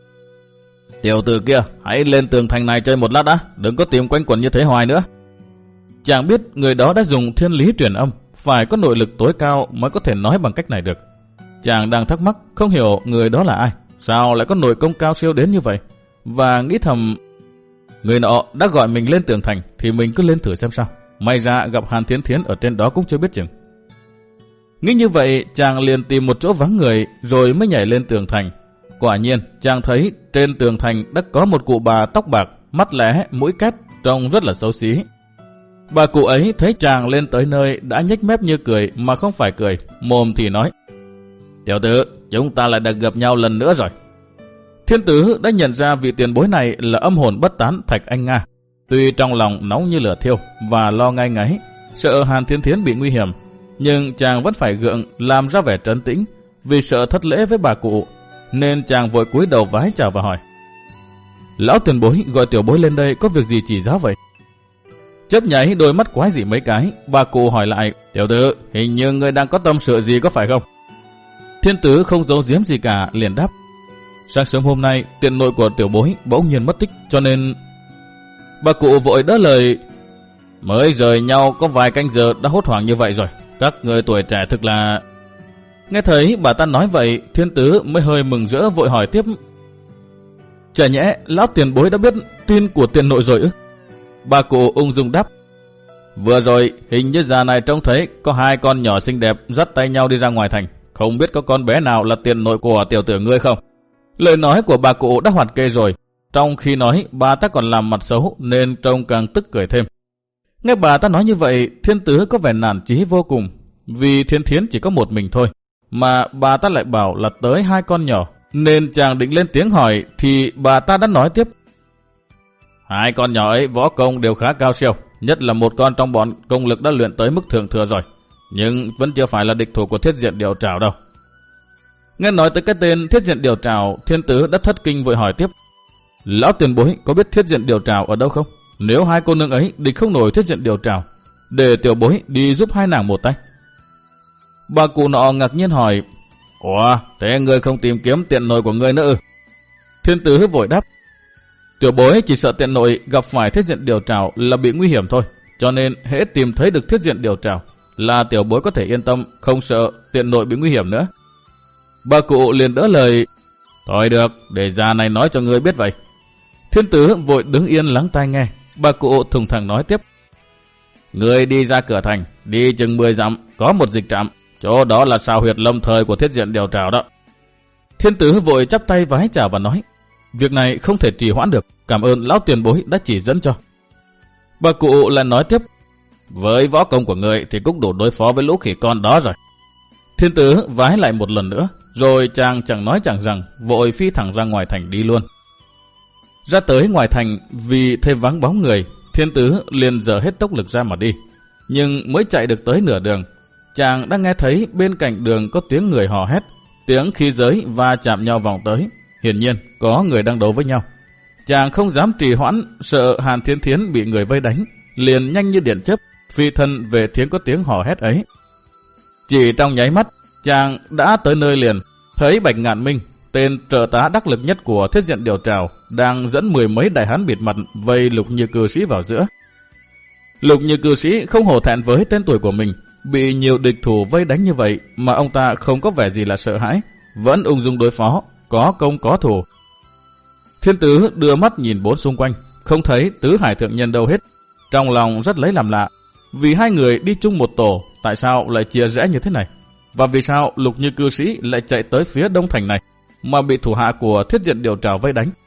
tiểu tử kia, hãy lên tường thành này chơi một lát đã, đừng có tìm quanh quẩn như thế hoài nữa. Chàng biết người đó đã dùng thiên lý truyền âm, phải có nội lực tối cao mới có thể nói bằng cách này được. Chàng đang thắc mắc không hiểu người đó là ai, sao lại có nội công cao siêu đến như vậy, và nghĩ thầm, người nọ đã gọi mình lên tường thành thì mình cứ lên thử xem sao, may ra gặp Hàn Thiên Thiến ở trên đó cũng chưa biết chừng. Nghĩ như vậy, chàng liền tìm một chỗ vắng người rồi mới nhảy lên tường thành. Quả nhiên, chàng thấy trên tường thành đã có một cụ bà tóc bạc, mắt lé, mũi két, trông rất là xấu xí. Bà cụ ấy thấy chàng lên tới nơi đã nhếch mép như cười mà không phải cười, mồm thì nói, tiểu tử, chúng ta lại được gặp nhau lần nữa rồi. Thiên Tứ đã nhận ra vị tiền bối này là âm hồn bất tán Thạch Anh Nga. Tuy trong lòng nóng như lửa thiêu và lo ngai ngáy, sợ Hàn Thiên Thiến bị nguy hiểm, nhưng chàng vẫn phải gượng làm ra vẻ trấn tĩnh, vì sợ thất lễ với bà cụ, nên chàng vội cúi đầu vái chào và hỏi, lão tiền bối gọi tiểu bối lên đây có việc gì chỉ giáo vậy? Chớp nháy đôi mắt quái dị mấy cái, bà cụ hỏi lại, tiểu tử, hình như ngươi đang có tâm sự gì có phải không? Thiên Tứ không giấu giếm gì cả, liền đáp, sáng sớm hôm nay tiện nội của tiểu bối bỗng nhiên mất tích, cho nên... Bà cụ vội đỡ lời, mới rời nhau có vài canh giờ đã hốt hoảng như vậy rồi, các người tuổi trẻ thực là... Nghe thấy bà ta nói vậy, Thiên Tứ mới hơi mừng rỡ vội hỏi tiếp, chả nhẽ lão tiền bối đã biết tin của tiền nội rồi ư? Bà cụ ung dung đáp, vừa rồi hình như già này trông thấy có hai con nhỏ xinh đẹp dắt tay nhau đi ra ngoài thành, không biết có con bé nào là tiền nội của tiểu tử ngươi không? Lời nói của bà cụ đã hoạt kê rồi, trong khi nói bà ta còn làm mặt xấu nên trông càng tức cười thêm. Nghe bà ta nói như vậy, Thiên Tứ có vẻ nản chí vô cùng, vì Thiên Thiến chỉ có một mình thôi, mà bà ta lại bảo là tới hai con nhỏ, nên chàng định lên tiếng hỏi thì bà ta đã nói tiếp, hai con nhỏ ấy võ công đều khá cao siêu, nhất là một con trong bọn công lực đã luyện tới mức thượng thừa rồi, nhưng vẫn chưa phải là địch thủ của Thiết Diện Điều Trảo đâu. Nghe nói tới cái tên Thiết Diện Điều Trảo, Thiên Tứ đã thất kinh vội hỏi tiếp, lão tiền bối có biết Thiết Diện Điều Trảo ở đâu không? Nếu hai cô nương ấy địch không nổi Thiết Diện Điều Trảo, để tiểu bối đi giúp hai nàng một tay. Bà cụ nọ ngạc nhiên hỏi, ủa, thế ngươi không tìm kiếm tiện nội của ngươi nữa ư? Thiên Tứ vội đáp, tiểu bối chỉ sợ tiện nội gặp phải Thiết Diện Điều Trảo là bị nguy hiểm thôi, cho nên hễ tìm thấy được Thiết Diện Điều Trảo là tiểu bối có thể yên tâm, không sợ tiện nội bị nguy hiểm nữa. Bà cụ liền đỡ lời, thôi được, để già này nói cho ngươi biết vậy. Thiên Tứ vội đứng yên lắng tai nghe. Bà cụ thùng thẳng nói tiếp, Người đi ra cửa thành, đi chừng mười dặm, có một dịch trạm, chỗ đó là sào huyệt lâm thời của Thiết Diện Điều Trào đó. Thiên Tứ vội chắp tay vái chào và nói, việc này không thể trì hoãn được, cảm ơn lão tiền bối đã chỉ dẫn cho. Bà cụ lại nói tiếp, với võ công của người thì cũng đủ đối phó với lũ khỉ con đó rồi. Thiên Tứ vái lại một lần nữa, rồi chàng chẳng nói chẳng rằng, vội phi thẳng ra ngoài thành đi luôn. Ra tới ngoài thành, vì thấy vắng bóng người, Thiên Tứ liền dở hết tốc lực ra mà đi. Nhưng mới chạy được tới nửa đường, chàng đã nghe thấy bên cạnh đường có tiếng người hò hét, tiếng khí giới va chạm nhau vòng tới. Hiển nhiên có người đang đấu với nhau. Chàng không dám trì hoãn, sợ Hàn Thiên Thiến bị người vây đánh, liền nhanh như điện chớp phi thân về tiếng có tiếng hò hét ấy. Chỉ trong nháy mắt, chàng đã tới nơi liền, thấy Bạch Ngạn Minh, tên trợ tá đắc lực nhất của Thiết Diện Điều Trào, đang dẫn mười mấy đại hán bịt mặt vây Lục Như Cư Sĩ vào giữa. Lục Như Cư Sĩ không hổ thẹn với tên tuổi của mình, bị nhiều địch thủ vây đánh như vậy mà ông ta không có vẻ gì là sợ hãi, vẫn ung dung đối phó, có công có thủ. Thiên Tứ đưa mắt nhìn bốn xung quanh, không thấy Tứ Hải thượng nhân đâu hết, trong lòng rất lấy làm lạ, vì hai người đi chung một tổ, tại sao lại chia rẽ như thế này? Và vì sao Lục Như Cư Sĩ lại chạy tới phía đông thành này, mà bị thủ hạ của Thiết Diện Điều Trào vây đánh?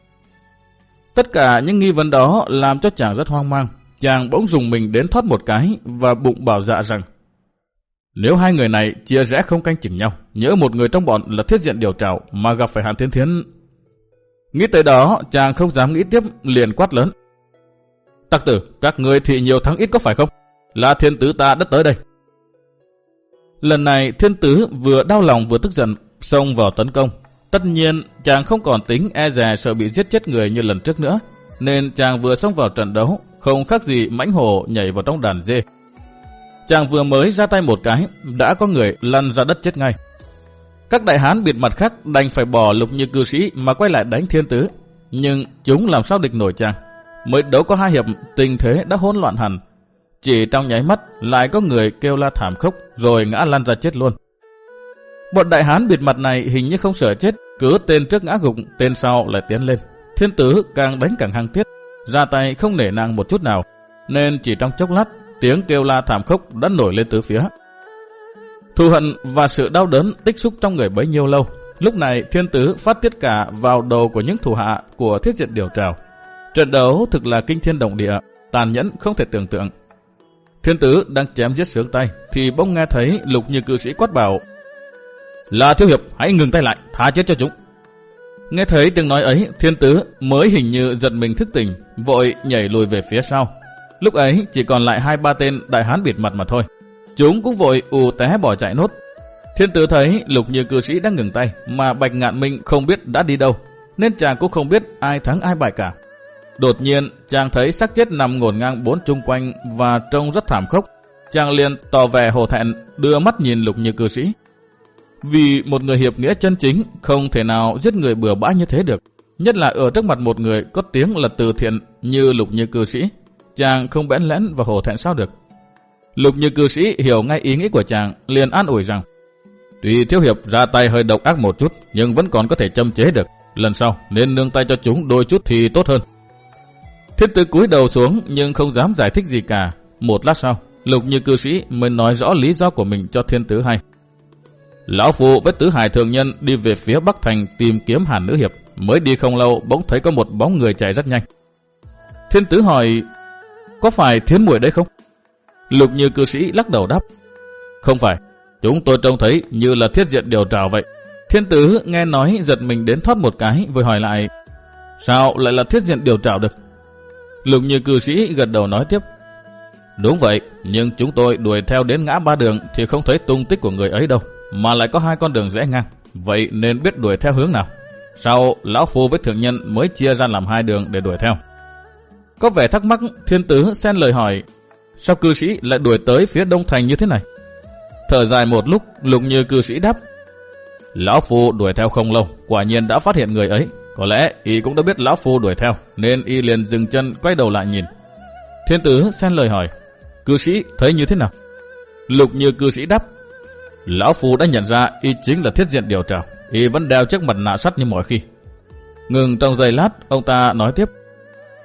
Tất cả những nghi vấn đó làm cho chàng rất hoang mang. Chàng bỗng dùng mình đến thoát một cái và bụng bảo dạ rằng, nếu hai người này chia rẽ không canh chừng nhau, nhỡ một người trong bọn là Thiết Diện Điều Trào mà gặp phải Hàn Thiên Thiến. Nghĩ tới đó, chàng không dám nghĩ tiếp, liền quát lớn, tặc tử, các người thì nhiều thắng ít có phải không? Là Thiên Tứ ta đã tới đây. Lần này Thiên Tứ vừa đau lòng vừa tức giận, xông vào tấn công. Tất nhiên chàng không còn tính e dè sợ bị giết chết người như lần trước nữa, nên chàng vừa xông vào trận đấu không khác gì mãnh hổ nhảy vào trong đàn dê. Chàng vừa mới ra tay một cái, đã có người lăn ra đất chết ngay. Các đại hán bịt mặt khác đành phải bỏ Lục Như Cư Sĩ mà quay lại đánh Thiên Tứ, nhưng chúng làm sao địch nổi chàng. Mới đấu có hai hiệp, tình thế đã hỗn loạn hẳn. Chỉ trong nháy mắt lại có người kêu la thảm khốc rồi ngã lăn ra chết luôn. Bọn đại hán bịt mặt này hình như không sợ chết, cứ tên trước ngã gục, tên sau lại tiến lên. Thiên Tứ càng đánh càng hăng tiết, ra tay không nể nang một chút nào, nên chỉ trong chốc lát tiếng kêu la thảm khốc đã nổi lên tứ phía. Thù hận và sự đau đớn tích xúc trong người bấy nhiêu lâu, lúc này Thiên Tứ phát tiết cả vào đầu của những thủ hạ của Thiết Diện Điều Trào. Trận đấu thực là kinh thiên động địa, tàn nhẫn không thể tưởng tượng. Thiên Tứ đang chém giết sướng tay thì bỗng nghe thấy Lục Như Cư Sĩ quát bảo, là thiếu hiệp, hãy ngừng tay lại, tha chết cho chúng. Nghe thấy tiếng nói ấy, Thiên Tứ mới hình như giật mình thức tỉnh, vội nhảy lùi về phía sau. Lúc ấy chỉ còn lại hai ba tên đại hán bịt mặt mà thôi. Chúng cũng vội ù té bỏ chạy nốt. Thiên Tứ thấy Lục Như Cư Sĩ đã ngừng tay, mà Bạch Ngạn Minh không biết đã đi đâu, nên chàng cũng không biết ai thắng ai bại cả. Đột nhiên chàng thấy xác chết nằm ngổn ngang bốn chung quanh và trông rất thảm khốc. Chàng liền tỏ vẻ hổ thẹn, đưa mắt nhìn Lục Như Cư Sĩ. Vì một người hiệp nghĩa chân chính không thể nào giết người bừa bãi như thế được, nhất là ở trước mặt một người có tiếng là từ thiện như Lục Như Cư Sĩ. Chàng không bẽn lẽn và hổ thẹn sao được. Lục Như Cư Sĩ hiểu ngay ý nghĩ của chàng, liền an ủi rằng, tuy thiếu hiệp ra tay hơi độc ác một chút, nhưng vẫn còn có thể châm chế được. Lần sau nên nương tay cho chúng đôi chút thì tốt hơn. Thiên Tứ cúi đầu xuống nhưng không dám giải thích gì cả. Một lát sau, Lục Như Cư Sĩ mới nói rõ lý do của mình cho Thiên Tứ hay. Lão Phu với Tứ Hải thượng nhân đi về phía Bắc Thành tìm kiếm Hàn nữ hiệp, mới đi không lâu bỗng thấy có một bóng người chạy rất nhanh. Thiên Tứ hỏi, có phải Thiến muội đấy không? Lục Như Cư Sĩ lắc đầu đáp, không phải, chúng tôi trông thấy như là Thiết Diện Điều Trào vậy. Thiên Tứ nghe nói giật mình đến thoát một cái, vừa hỏi lại, sao lại là Thiết Diện Điều Trào được? Lục Như Cư Sĩ gật đầu nói tiếp, đúng vậy, nhưng chúng tôi đuổi theo đến ngã ba đường thì không thấy tung tích của người ấy đâu, mà lại có hai con đường rẽ ngang, vậy nên biết đuổi theo hướng nào. Sau lão phu với thượng nhân mới chia ra làm hai đường để đuổi theo. Có vẻ thắc mắc, Thiên Tứ xen lời hỏi, sao cư sĩ lại đuổi tới phía đông thành như thế này? Thở dài một lúc, Lục Như Cư Sĩ đáp, lão phu đuổi theo không lâu, quả nhiên đã phát hiện người ấy. Có lẽ y cũng đã biết lão phu đuổi theo, nên y liền dừng chân quay đầu lại nhìn. Thiên Tứ xen lời hỏi, cư sĩ thấy như thế nào? Lục Như Cư Sĩ đáp, lão phu đã nhận ra y chính là Thiết Diện Điều Trào, y vẫn đeo chiếc mặt nạ sắt như mọi khi. Ngừng trong giây lát, ông ta nói tiếp,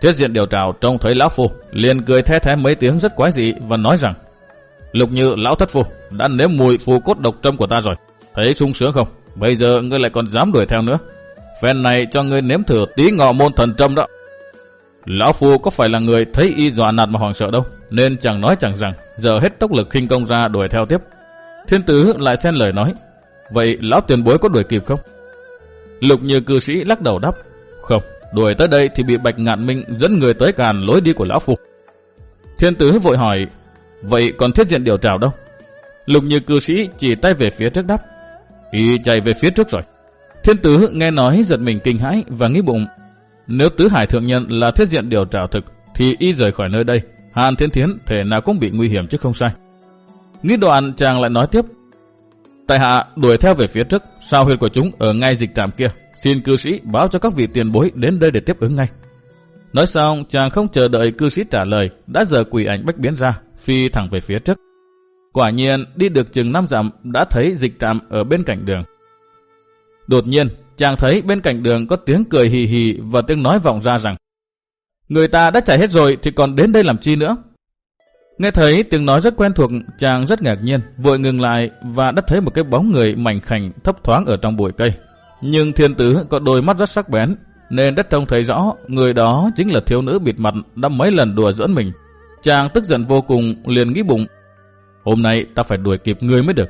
Thiết diện điều trào trông thấy lão phu, liền cười the thé mấy tiếng rất quái dị và nói rằng: Lục Như lão thất phu đã nếm mùi phù cốt độc trâm của ta rồi, thấy sung sướng không? Bây giờ ngươi lại còn dám đuổi theo nữa. Phen này cho ngươi nếm thử tí ngọ môn thần trâm đó. Lão phu có phải là người thấy y dọa nạt mà hoàng sợ đâu, nên chẳng nói chẳng rằng, giờ hết tốc lực khinh công ra đuổi theo tiếp. Thiên Tứ lại xen lời nói: Vậy lão tiền bối có đuổi kịp không? Lục Như cư sĩ lắc đầu đáp: Không, đuổi tới đây thì bị Bạch Ngạn Minh dẫn người tới càn lối đi của lão phu. Thiên Tứ vội hỏi: Vậy còn thiết diện điều trào đâu? Lục Như cư sĩ chỉ tay về phía trước đáp: Y chạy về phía trước rồi. Thiên Tứ nghe nói giật mình kinh hãi và nghĩ bụng: Nếu Tứ Hải thượng nhân là thiết diện điều trào thực thì y rời khỏi nơi đây, Hàn Thiên Thiến thể nào cũng bị nguy hiểm chứ không sai. Nghĩ đoạn chàng lại nói tiếp: Tại hạ đuổi theo về phía trước, sao huyệt của chúng ở ngay dịch trạm kia, xin cư sĩ báo cho các vị tiền bối đến đây để tiếp ứng ngay. Nói xong chàng không chờ đợi cư sĩ trả lời, đã giở quỷ ảnh bách biến ra, phi thẳng về phía trước. Quả nhiên đi được chừng năm dặm đã thấy dịch trạm ở bên cạnh đường. Đột nhiên chàng thấy bên cạnh đường có tiếng cười hì hì và tiếng nói vọng ra rằng: Người ta đã chạy hết rồi thì còn đến đây làm chi nữa. Nghe thấy tiếng nói rất quen thuộc, chàng rất ngạc nhiên, vội ngừng lại và đã thấy một cái bóng người mảnh khảnh thấp thoáng ở trong bụi cây. Nhưng Thiên Tứ có đôi mắt rất sắc bén, nên đã trông thấy rõ người đó chính là thiếu nữ bịt mặt đã mấy lần đùa giỡn mình. Chàng tức giận vô cùng, liền nghĩ bụng: Hôm nay ta phải đuổi kịp người mới được.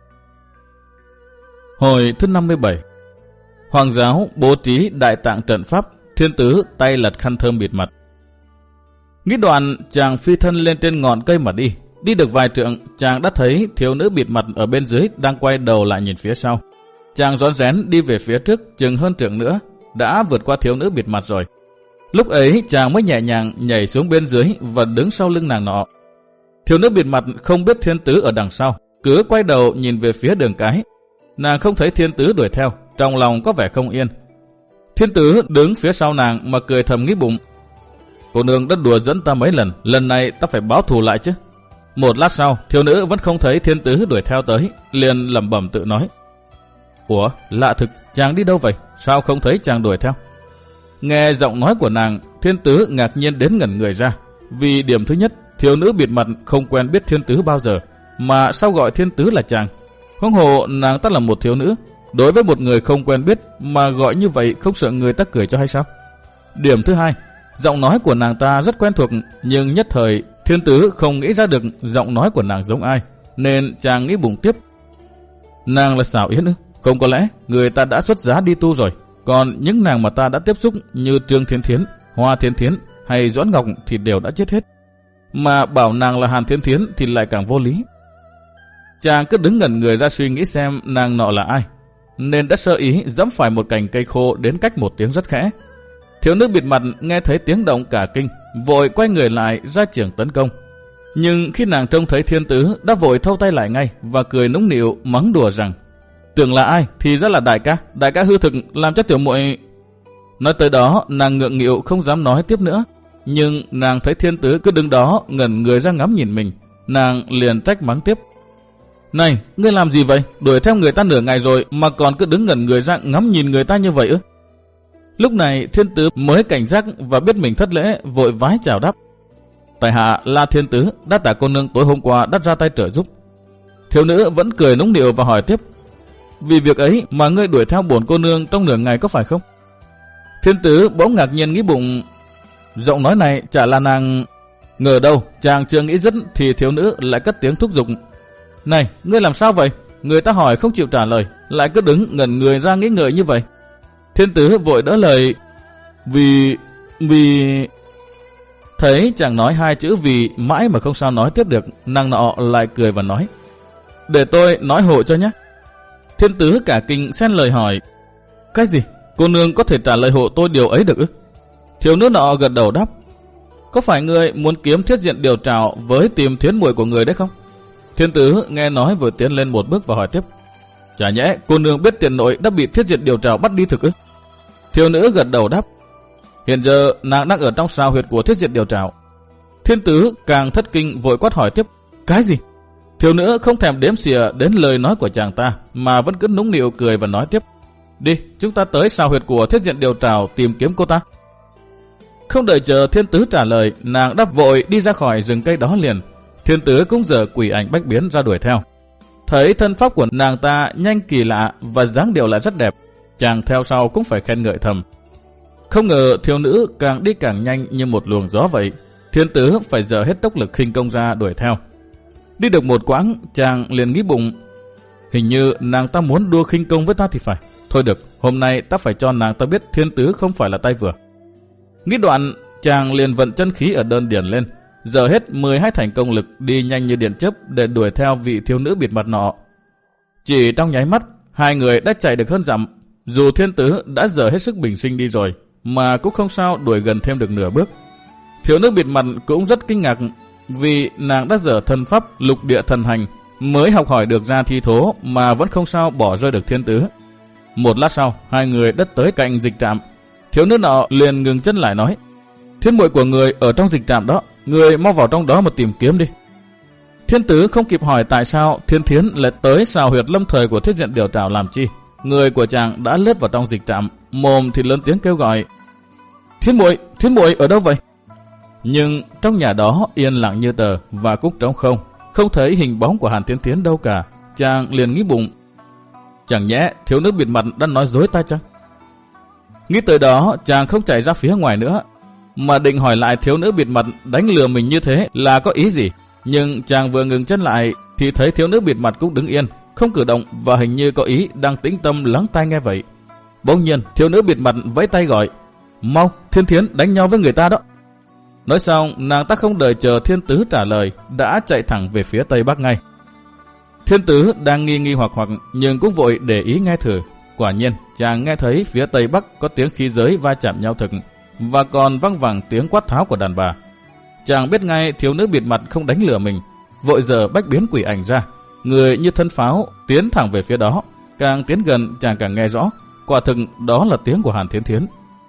Hồi thứ năm mươi bảy. Hoàng giáo bố trí đại tạng trận pháp, Thiên Tứ tay lật khăn thơm bịt mặt. Nghĩ đoạn chàng phi thân lên trên ngọn cây mà đi. Đi được vài trượng, chàng đã thấy thiếu nữ bịt mặt ở bên dưới đang quay đầu lại nhìn phía sau. Chàng rón rén đi về phía trước chừng hơn trượng nữa, đã vượt qua thiếu nữ bịt mặt rồi. Lúc ấy chàng mới nhẹ nhàng nhảy xuống bên dưới và đứng sau lưng nàng nọ. Thiếu nữ bịt mặt không biết Thiên Tứ ở đằng sau, cứ quay đầu nhìn về phía đường cái. Nàng không thấy Thiên Tứ đuổi theo, trong lòng có vẻ không yên. Thiên Tứ đứng phía sau nàng mà cười thầm nghĩ bụng: Cô nương đã đùa dẫn ta mấy lần, lần này ta phải báo thù lại chứ. Một lát sau, thiếu nữ vẫn không thấy Thiên Tứ đuổi theo tới, liền lẩm bẩm tự nói: Ủa, lạ thực, chàng đi đâu vậy? Sao không thấy chàng đuổi theo? Nghe giọng nói của nàng, Thiên Tứ ngạc nhiên đến ngẩn người ra. Vì điểm thứ nhất, thiếu nữ bịt mặt không quen biết Thiên Tứ bao giờ, mà sao gọi Thiên Tứ là chàng? Huống hồ nàng ta là một thiếu nữ, đối với một người không quen biết mà gọi như vậy không sợ người ta cười cho hay sao? Điểm thứ hai, giọng nói của nàng ta rất quen thuộc, nhưng nhất thời Thiên Tứ không nghĩ ra được giọng nói của nàng giống ai, nên chàng nghĩ bụng tiếp: Nàng là Xảo Yến ư? Không có lẽ người ta đã xuất giá đi tu rồi, còn những nàng mà ta đã tiếp xúc như Trương Thiên Thiến, Hoa Thiên Thiến hay Doãn Ngọc thì đều đã chết hết, mà bảo nàng là Hàn Thiên Thiến thì lại càng vô lý. Chàng cứ đứng ngẩn người ra suy nghĩ xem nàng nọ là ai, nên đã sơ ý giẫm phải một cành cây khô đến cách một tiếng rất khẽ. Thiếu nữ bịt mặt nghe thấy tiếng động cả kinh, vội quay người lại ra chưởng tấn công. Nhưng khi nàng trông thấy Thiên Tứ đã vội thâu tay lại ngay và cười nũng nịu mắng đùa rằng: Tưởng là ai thì ra là đại ca, đại ca hư thực làm cho tiểu muội. Nói tới đó nàng ngượng nghịu không dám nói tiếp nữa, nhưng nàng thấy Thiên Tứ cứ đứng đó ngẩn người ra ngắm nhìn mình, nàng liền trách mắng tiếp: Này, ngươi làm gì vậy? Đuổi theo người ta nửa ngày rồi mà còn cứ đứng ngẩn người ra ngắm nhìn người ta như vậy ư? Lúc này Thiên Tứ mới cảnh giác và biết mình thất lễ, vội vái chào đáp: Tại hạ là Thiên Tứ, đã tạ cô nương tối hôm qua đã ra tay trợ giúp. Thiếu nữ vẫn cười nũng nịu và hỏi tiếp: Vì việc ấy mà ngươi đuổi theo bổn cô nương trong nửa ngày có phải không? Thiên Tứ bỗng ngạc nhiên nghĩ bụng: Giọng nói này chả là nàng. Ngờ đâu chàng chưa nghĩ dứt thì thiếu nữ lại cất tiếng thúc giục: Này, ngươi làm sao vậy? Người ta hỏi không chịu trả lời, lại cứ đứng ngẩn người ra nghĩ ngợi như vậy. Thiên Tứ vội đỡ lời: Vì... vì... Thấy chàng nói hai chữ vì mãi mà không sao nói tiếp được, nàng nọ lại cười và nói: Để tôi nói hộ cho nhé. Thiên Tứ cả kinh xen lời hỏi: Cái gì? Cô nương có thể trả lời hộ tôi điều ấy được ư? Thiếu nữ nọ gật đầu đáp: Có phải ngươi muốn kiếm thiết diện điều trào với tìm thiến muội của người đấy không? Thiên Tứ nghe nói vừa tiến lên một bước và hỏi tiếp: Chả nhẽ cô nương biết tiền nội đã bị thiết diện điều trào bắt đi thực ư? Thiếu nữ gật đầu đáp: Hiện giờ nàng đang ở trong sao huyệt của thiết diện điều trào. Thiên Tứ càng thất kinh vội quát hỏi tiếp: Cái gì? Thiếu nữ không thèm đếm xỉa đến lời nói của chàng ta, mà vẫn cứ nũng nịu cười và nói tiếp: Đi, chúng ta tới sao huyệt của thiết diện điều trào tìm kiếm cô ta. Không đợi chờ thiên tứ trả lời, nàng đáp vội đi ra khỏi rừng cây đó liền. Thiên tứ cũng giở quỷ ảnh bách biến ra đuổi theo. Thấy thân pháp của nàng ta nhanh kỳ lạ và dáng điệu lại rất đẹp, chàng theo sau cũng phải khen ngợi thầm. Không ngờ thiếu nữ càng đi càng nhanh như một luồng gió vậy. Thiên tứ phải dở hết tốc lực khinh công ra đuổi theo. Đi được một quãng, chàng liền nghĩ bụng, hình như nàng ta muốn đua khinh công với ta thì phải. Thôi được, hôm nay ta phải cho nàng ta biết thiên tứ không phải là tay vừa. Nghĩ đoạn, chàng liền vận chân khí ở đơn điển lên, dở hết mười hai thành công lực đi nhanh như điện chớp để đuổi theo vị thiếu nữ bịt mặt nọ. Chỉ trong nháy mắt, hai người đã chạy được hơn dặm. Dù thiên tứ đã dở hết sức bình sinh đi rồi, mà cũng không sao đuổi gần thêm được nửa bước. Thiếu nữ bịt mặt cũng rất kinh ngạc, vì nàng đã dở thần pháp lục địa thần hành, mới học hỏi được ra thi thố mà vẫn không sao bỏ rơi được thiên tứ. Một lát sau, hai người đã tới cạnh dịch trạm. Thiếu nữ nọ liền ngừng chân lại nói, thiên muội của người ở trong dịch trạm đó, người mau vào trong đó mà tìm kiếm đi. Thiên tứ không kịp hỏi tại sao Thiên Thiến lại tới xào huyệt lâm thời của Thiết Diện Điều Trảo làm chi. Người của chàng đã lướt vào trong dịch trạm, mồm thì lớn tiếng kêu gọi, thiên muội, thiên muội ở đâu vậy? Nhưng trong nhà đó yên lặng như tờ và cũng trống không, không thấy hình bóng của Hàn Thiên Thiến đâu cả. Chàng liền nghĩ bụng, chẳng nhẽ thiếu nữ bịt mặt đã nói dối ta chăng? Nghĩ tới đó, chàng không chạy ra phía ngoài nữa, mà định hỏi lại thiếu nữ bịt mặt đánh lừa mình như thế là có ý gì. Nhưng chàng vừa ngừng chân lại thì thấy thiếu nữ bịt mặt cũng đứng yên, không cử động và hình như có ý đang tĩnh tâm lắng tai nghe vậy. Bỗng nhiên thiếu nữ bịt mặt vẫy tay gọi, mau, Thiên Thiến đánh nhau với người ta đó. Nói xong, nàng ta không đợi chờ thiên tứ trả lời, đã chạy thẳng về phía tây bắc ngay. Thiên tứ đang nghi nghi hoặc hoặc nhưng cũng vội để ý nghe thử. Quả nhiên, chàng nghe thấy phía tây bắc có tiếng khí giới va chạm nhau thực, và còn văng vẳng tiếng quát tháo của đàn bà. Chàng biết ngay thiếu nữ bịt mặt không đánh lừa mình, vội giờ bách biến quỷ ảnh ra, người như thân pháo tiến thẳng về phía đó. Càng tiến gần chàng càng nghe rõ, quả thực đó là tiếng của Hàn Thiên Thiến.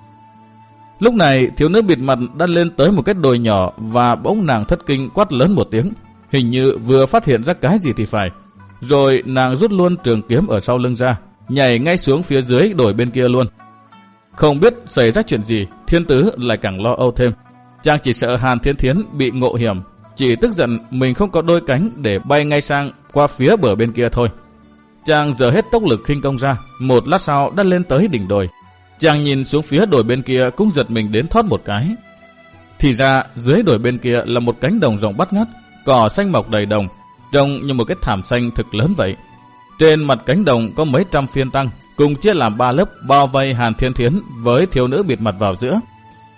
Lúc này thiếu nữ bịt mặt đã lên tới một cái đồi nhỏ và bỗng nàng thất kinh quát lớn một tiếng, hình như vừa phát hiện ra cái gì thì phải. Rồi nàng rút luôn trường kiếm ở sau lưng ra, nhảy ngay xuống phía dưới đồi bên kia luôn. Không biết xảy ra chuyện gì, thiên tứ lại càng lo âu thêm. Chàng chỉ sợ Hàn Thiên Thiến bị ngộ hiểm, chỉ tức giận mình không có đôi cánh để bay ngay sang qua phía bờ bên kia thôi. Chàng dở hết tốc lực khinh công ra, một lát sau đã lên tới đỉnh đồi. Chàng nhìn xuống phía đồi bên kia cũng giật mình đến thoát một cái. Thì ra dưới đồi bên kia là một cánh đồng rộng bát ngát, cỏ xanh mọc đầy đồng, trông như một cái thảm xanh thực lớn vậy. Trên mặt cánh đồng có mấy trăm phiên tăng, cùng chia làm ba lớp bao vây Hàn Thiên Thiến với thiếu nữ bịt mặt vào giữa.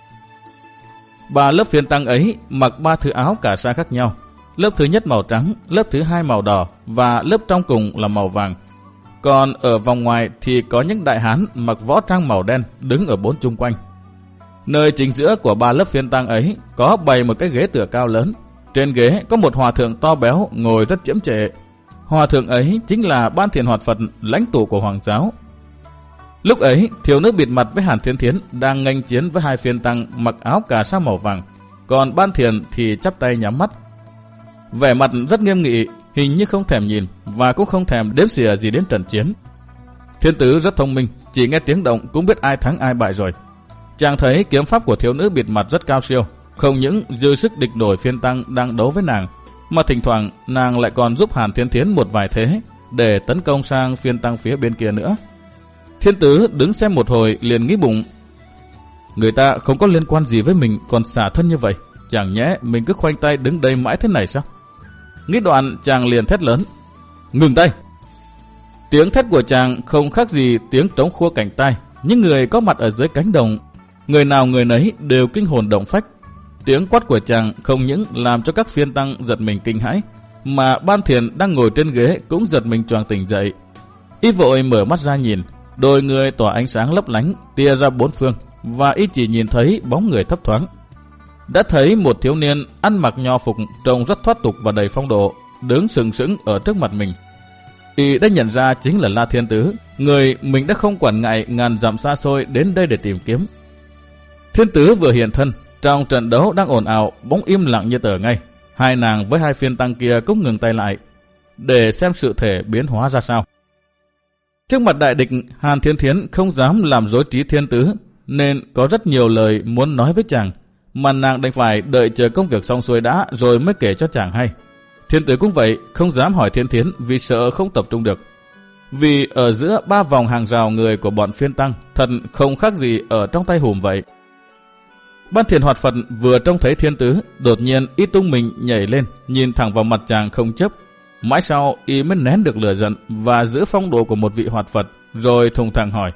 Ba lớp phiên tăng ấy mặc ba thứ áo cà sa khác nhau. Lớp thứ nhất màu trắng, lớp thứ hai màu đỏ và lớp trong cùng là màu vàng. Còn ở vòng ngoài thì có những đại hán mặc võ trang màu đen đứng ở bốn chung quanh. Nơi chính giữa của ba lớp phiên tăng ấy có bày một cái ghế tựa cao lớn. Trên ghế có một hòa thượng to béo ngồi rất chiếm trệ. Hòa thượng ấy chính là Ban Thiền Hoạt Phật, lãnh tụ của Hoàng giáo. Lúc ấy, thiếu nữ bịt mặt với Hàn Thiên Thiến đang nghênh chiến với hai phiên tăng mặc áo cà sa màu vàng, còn Ban Thiền thì chắp tay nhắm mắt. Vẻ mặt rất nghiêm nghị, hình như không thèm nhìn và cũng không thèm đếm xỉa gì đến trận chiến. Thiên tứ rất thông minh, chỉ nghe tiếng động cũng biết ai thắng ai bại rồi. Chàng thấy kiếm pháp của thiếu nữ bịt mặt rất cao siêu, không những dư sức địch nổi phiên tăng đang đấu với nàng, mà thỉnh thoảng nàng lại còn giúp Hàn Thiên Thiến một vài thế để tấn công sang phiên tăng phía bên kia nữa. Thiên tứ đứng xem một hồi liền nghĩ bụng, người ta không có liên quan gì với mình còn xả thân như vậy, chẳng nhẽ mình cứ khoanh tay đứng đây mãi thế này sao? Nghĩ đoạn chàng liền thét lớn, ngừng tay. Tiếng thét của chàng không khác gì tiếng trống khua cành tai. Những người có mặt ở dưới cánh đồng, người nào người nấy đều kinh hồn động phách. Tiếng quát của chàng không những làm cho các phiên tăng giật mình kinh hãi, mà Ban Thiền đang ngồi trên ghế cũng giật mình choàng tỉnh dậy. Y vội mở mắt ra nhìn, đôi người tỏa ánh sáng lấp lánh tia ra bốn phương, và y chỉ nhìn thấy bóng người thấp thoáng. Đã thấy một thiếu niên ăn mặc nho phục trông rất thoát tục và đầy phong độ đứng sừng sững ở trước mặt mình. Y đã nhận ra chính là La Thiên Tứ, người mình đã không quản ngại ngàn dặm xa xôi đến đây để tìm kiếm. Thiên Tứ vừa hiện thân, trong trận đấu đang ồn ào bỗng im lặng như tờ ngay. Hai nàng với hai phiên tăng kia cũng ngừng tay lại để xem sự thể biến hóa ra sao. Trước mặt đại địch, Hàn Thiên Thiến không dám làm rối trí Thiên Tứ, nên có rất nhiều lời muốn nói với chàng, mà nàng đành phải đợi chờ công việc xong xuôi đã rồi mới kể cho chàng hay. Thiên Tử cũng vậy, không dám hỏi Thiên Thiến vì sợ không tập trung được. Vì ở giữa ba vòng hàng rào người của bọn phiên tăng thật không khác gì ở trong tay hùm vậy. Ban Thiền Hoạt Phật vừa trông thấy Thiên Tử, đột nhiên y tung mình nhảy lên, nhìn thẳng vào mặt chàng không chớp. Mãi sau y mới nén được lửa giận và giữ phong độ của một vị Hoạt Phật, rồi thùng thẳng hỏi: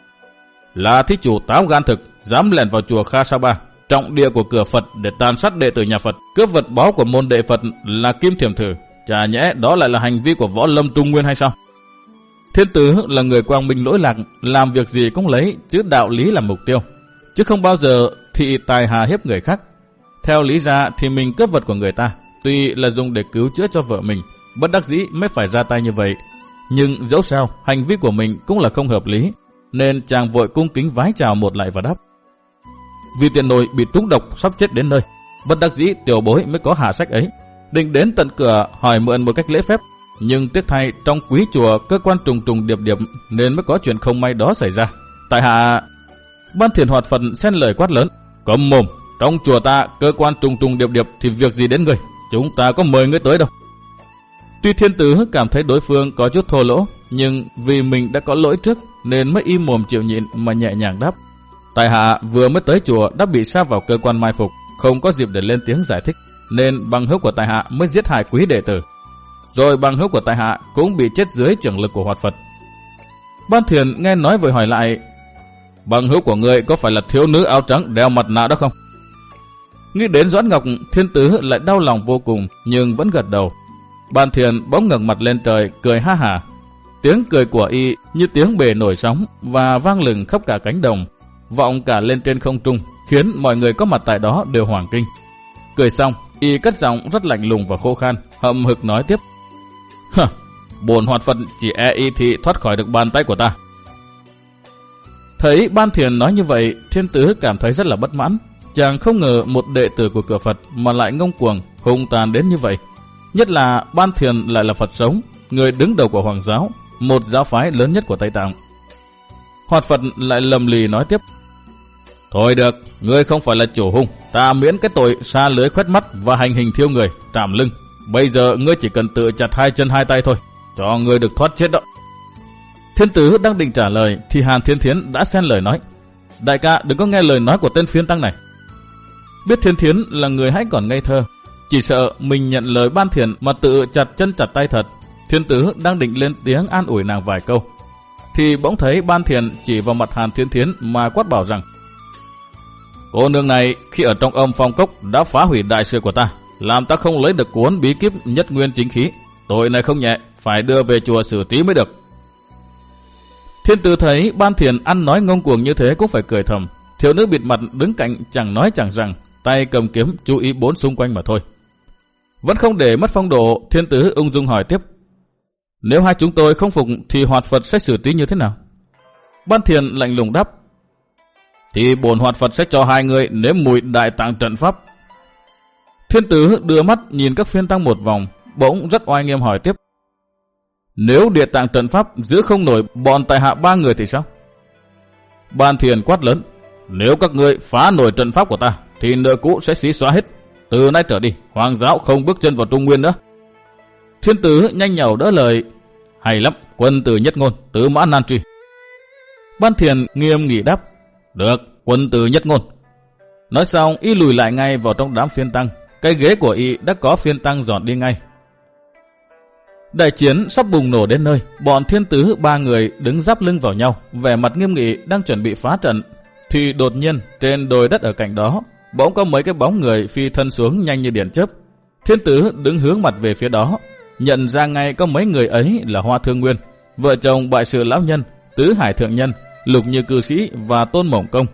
là thí chủ táo gan thực, dám lẻn vào chùa Kha Sa Ba, trọng địa của cửa Phật để tàn sát đệ tử nhà Phật, cướp vật báu của môn đệ Phật là kim thiểm thử, chả nhẽ đó lại là hành vi của Võ Lâm Trung Nguyên hay sao? Thiên Tử là người quang minh lỗi lạc, làm việc gì cũng lấy chứ đạo lý làm mục tiêu, chứ không bao giờ thị tài hà hiếp người khác. Theo lý ra thì mình cướp vật của người ta, tuy là dùng để cứu chữa cho vợ mình, bất đắc dĩ mới phải ra tay như vậy. Nhưng dẫu sao, hành vi của mình cũng là không hợp lý, nên chàng vội cung kính vái chào một lại và đáp: vì tiền nội bị trúng độc sắp chết đến nơi, bất đắc dĩ tiểu bối mới có hạ sách ấy, định đến tận cửa hỏi mượn một cách lễ phép, nhưng tiếc thay trong quý chùa cơ quan trùng trùng điệp điệp nên mới có chuyện không may đó xảy ra. Tại hạ... Ban Thiền Hoạt Phật xen lời quát lớn: cấm mồm, trong chùa ta cơ quan trùng trùng điệp điệp thì việc gì đến người, chúng ta có mời ngươi tới đâu. Tuy Thiên Tử cảm thấy đối phương có chút thô lỗ, nhưng vì mình đã có lỗi trước nên mới im mồm chịu nhịn mà nhẹ nhàng đáp: tại hạ vừa mới tới chùa đã bị sa vào cơ quan mai phục, không có dịp để lên tiếng giải thích, nên bằng hữu của tại hạ mới giết hại quý đệ tử, rồi bằng hữu của tại hạ cũng bị chết dưới trưởng lực của Hoạt Phật. Ban Thiền nghe nói vội hỏi lại: bằng hữu của người có phải là thiếu nữ áo trắng đeo mặt nạ đó không? Nghĩ đến Doãn Ngọc, Thiên Tử lại đau lòng vô cùng nhưng vẫn gật đầu. Ban Thiền bỗng ngẩng mặt lên trời cười ha hả. Tiếng cười của y như tiếng bể nổi sóng và vang lừng khắp cả cánh đồng, vọng cả lên trên không trung, khiến mọi người có mặt tại đó đều hoảng kinh. Cười xong, y cất giọng rất lạnh lùng và khô khan, hậm hực nói tiếp: hơ, bổn Hoạt Phật chỉ e y thị thoát khỏi được bàn tay của ta. Thấy Ban Thiền nói như vậy, Thiên Tử cảm thấy rất là bất mãn. Chàng không ngờ một đệ tử của cửa Phật mà lại ngông cuồng, hung tàn đến như vậy. Nhất là Ban Thiền lại là Phật sống, người đứng đầu của Hoàng giáo, một giáo phái lớn nhất của Tây Tạng. Hoạt Phật lại lầm lì nói tiếp: thôi được, ngươi không phải là chủ hung, ta miễn cái tội sa lưới khoét mắt và hành hình thiêu người, trảm lưng. Bây giờ ngươi chỉ cần tự chặt hai chân hai tay thôi, cho ngươi được thoát chết đó. Thiên Tử đang định trả lời thì Hàn Thiên Thiến đã xen lời nói: đại ca đừng có nghe lời nói của tên phiến tăng này. Biết Thiên Thiến là người hãy còn ngây thơ, chỉ sợ mình nhận lời Ban Thiền mà tự chặt chân chặt tay thật. Thiên Tử đang định lên tiếng an ủi nàng vài câu, thì bỗng thấy Ban Thiền chỉ vào mặt Hàn Thiên Thiến mà quát bảo rằng: cô nương này khi ở trong âm phong cốc đã phá hủy đại sự của ta, làm ta không lấy được cuốn bí kíp nhất nguyên chính khí, tội này không nhẹ, phải đưa về chùa xử trí mới được. Thiên Tử thấy Ban Thiền ăn nói ngông cuồng như thế cũng phải cười thầm. Thiếu nữ bịt mặt đứng cạnh chẳng nói chẳng rằng, tay cầm kiếm chú ý bốn xung quanh mà thôi. Vẫn không để mất phong độ, Thiên Tử ung dung hỏi tiếp: nếu hai chúng tôi không phục thì Hoạt Phật sẽ xử trí như thế nào? Ban Thiền lạnh lùng đáp: thì bổn Hoạt Phật sẽ cho hai người nếm mùi đại tạng trận pháp. Thiên Tử đưa mắt nhìn các phiên tăng một vòng, bỗng rất oai nghiêm hỏi tiếp: nếu địa tạng trận pháp giữ không nổi bọn tại hạ ba người thì sao? Ban Thiền quát lớn: nếu các ngươi phá nổi trận pháp của ta thì nợ cũ sẽ xí xóa hết. Từ nay trở đi, Hoàng giáo không bước chân vào Trung Nguyên nữa. Thiên Tử nhanh nhảu đỡ lời: hay lắm, quân tử nhất ngôn, tứ mã nan truy. Ban Thiền nghiêm nghị đáp: được, quân tử nhất ngôn. Nói xong y lùi lại ngay vào trong đám phiên tăng. Cái ghế của y đã có phiên tăng dọn đi ngay. Đại chiến sắp bùng nổ đến nơi, bọn Thiên Tử ba người đứng giáp lưng vào nhau, vẻ mặt nghiêm nghị đang chuẩn bị phá trận, thì đột nhiên trên đồi đất ở cạnh đó bỗng có mấy cái bóng người phi thân xuống nhanh như điện chớp. Thiên Tử đứng hướng mặt về phía đó, nhận ra ngay có mấy người ấy là Hoa Thương Nguyên, vợ chồng Bại Sự lão nhân, Tứ Hải thượng nhân, Lục Như cư sĩ và Tôn Mộng Công.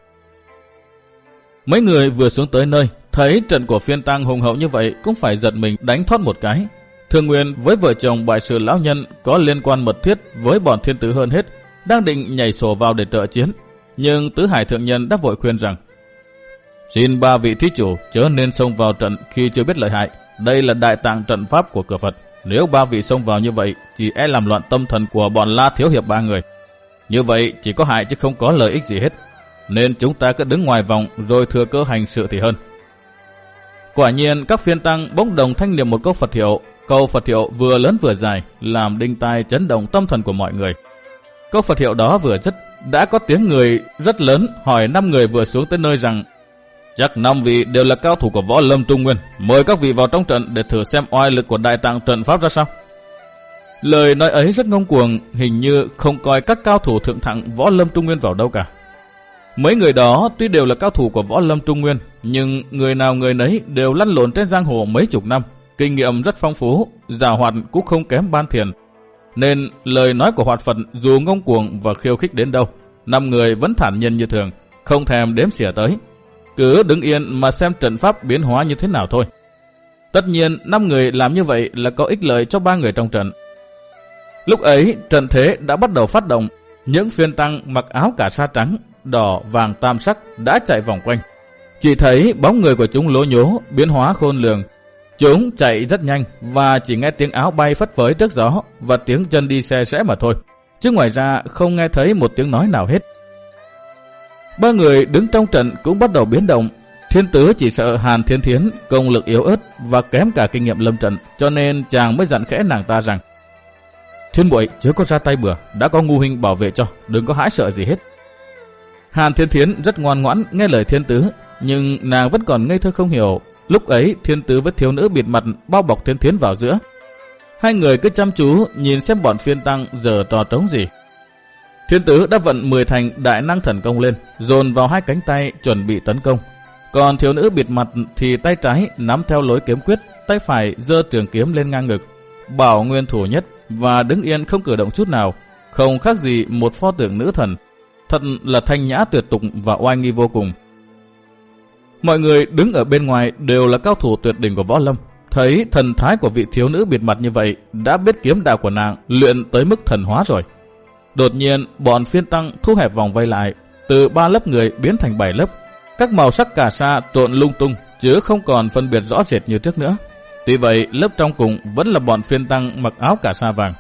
Mấy người vừa xuống tới nơi, thấy trận của phiên tăng hùng hậu như vậy cũng phải giật mình đánh thoát một cái. Thương Nguyên với vợ chồng Bại Sự lão nhân có liên quan mật thiết với bọn Thiên Tử hơn hết, đang định nhảy sổ vào để trợ chiến, nhưng Tứ Hải thượng nhân đã vội khuyên rằng: xin ba vị thí chủ chớ nên xông vào trận khi chưa biết lợi hại. Đây là đại tạng trận pháp của cửa Phật, nếu ba vị xông vào như vậy chỉ e làm loạn tâm thần của bọn La thiếu hiệp ba người. Như vậy chỉ có hại chứ không có lợi ích gì hết. nên chúng ta cứ đứng ngoài vòng rồi thừa cơ hành sự thì hơn. Quả nhiên các phiên tăng bỗng đồng thanh niệm một câu Phật hiệu. Câu Phật hiệu vừa lớn vừa dài, làm đinh tai chấn động tâm thần của mọi người. Câu Phật hiệu đó vừa dứt, đã có tiếng người rất lớn hỏi năm người vừa xuống tới nơi rằng: chắc năm vị đều là cao thủ của võ lâm Trung Nguyên, mời các vị vào trong trận để thử xem oai lực của đại tạng trận pháp ra sao. Lời nói ấy rất ngông cuồng, hình như không coi các cao thủ thượng thặng võ lâm Trung Nguyên vào đâu cả. Mấy người đó tuy đều là cao thủ của võ lâm Trung Nguyên, nhưng người nào người nấy đều lăn lộn trên giang hồ mấy chục năm, kinh nghiệm rất phong phú, giàu hoạt cũng không kém Ban Thiền. Nên lời nói của Hoạt Phật dù ngông cuồng và khiêu khích đến đâu, năm người vẫn thản nhiên như thường, không thèm đếm xỉa tới, cứ đứng yên mà xem trận pháp biến hóa như thế nào thôi. Tất nhiên năm người làm như vậy là có ích lợi cho ba người trong trận. Lúc ấy trận thế đã bắt đầu phát động, những phiên tăng mặc áo cà sa trắng, đỏ, vàng tam sắc đã chạy vòng quanh. Chỉ thấy bóng người của chúng lố nhố, biến hóa khôn lường. Chúng chạy rất nhanh và chỉ nghe tiếng áo bay phất phới trước gió và tiếng chân đi xe rẽ mà thôi, chứ ngoài ra không nghe thấy một tiếng nói nào hết. Ba người đứng trong trận cũng bắt đầu biến động. Thiên Tứ chỉ sợ Hàn Thiên Thiến công lực yếu ớt và kém cả kinh nghiệm lâm trận, cho nên chàng mới dặn khẽ nàng ta rằng: Thiên muội chớ có ra tay bừa, đã có Ngu huynh bảo vệ cho, đừng có hãi sợ gì hết. Hàn Thiên Thiến rất ngoan ngoãn nghe lời Thiên Tứ, nhưng nàng vẫn còn ngây thơ không hiểu. Lúc ấy Thiên Tứ với thiếu nữ bịt mặt bao bọc Thiên Thiến vào giữa. Hai người cứ chăm chú nhìn xem bọn phiên tăng giờ trò trống gì. Thiên Tứ đã vận mười thành đại năng thần công lên, dồn vào hai cánh tay chuẩn bị tấn công. Còn thiếu nữ bịt mặt thì tay trái nắm theo lối kiếm quyết, tay phải giơ trường kiếm lên ngang ngực, bảo nguyên thủ nhất và đứng yên không cử động chút nào, không khác gì một pho tượng nữ thần, thật là thanh nhã tuyệt tục và oai nghi vô cùng. Mọi người đứng ở bên ngoài đều là cao thủ tuyệt đỉnh của võ lâm, thấy thần thái của vị thiếu nữ bịt mặt như vậy, đã biết kiếm đạo của nàng luyện tới mức thần hóa rồi. Đột nhiên bọn phiên tăng thu hẹp vòng vây lại, từ ba lớp người biến thành bảy lớp, các màu sắc cà sa trộn lung tung, chứ không còn phân biệt rõ rệt như trước nữa. Tuy vậy lớp trong cùng vẫn là bọn phiên tăng mặc áo cà sa vàng.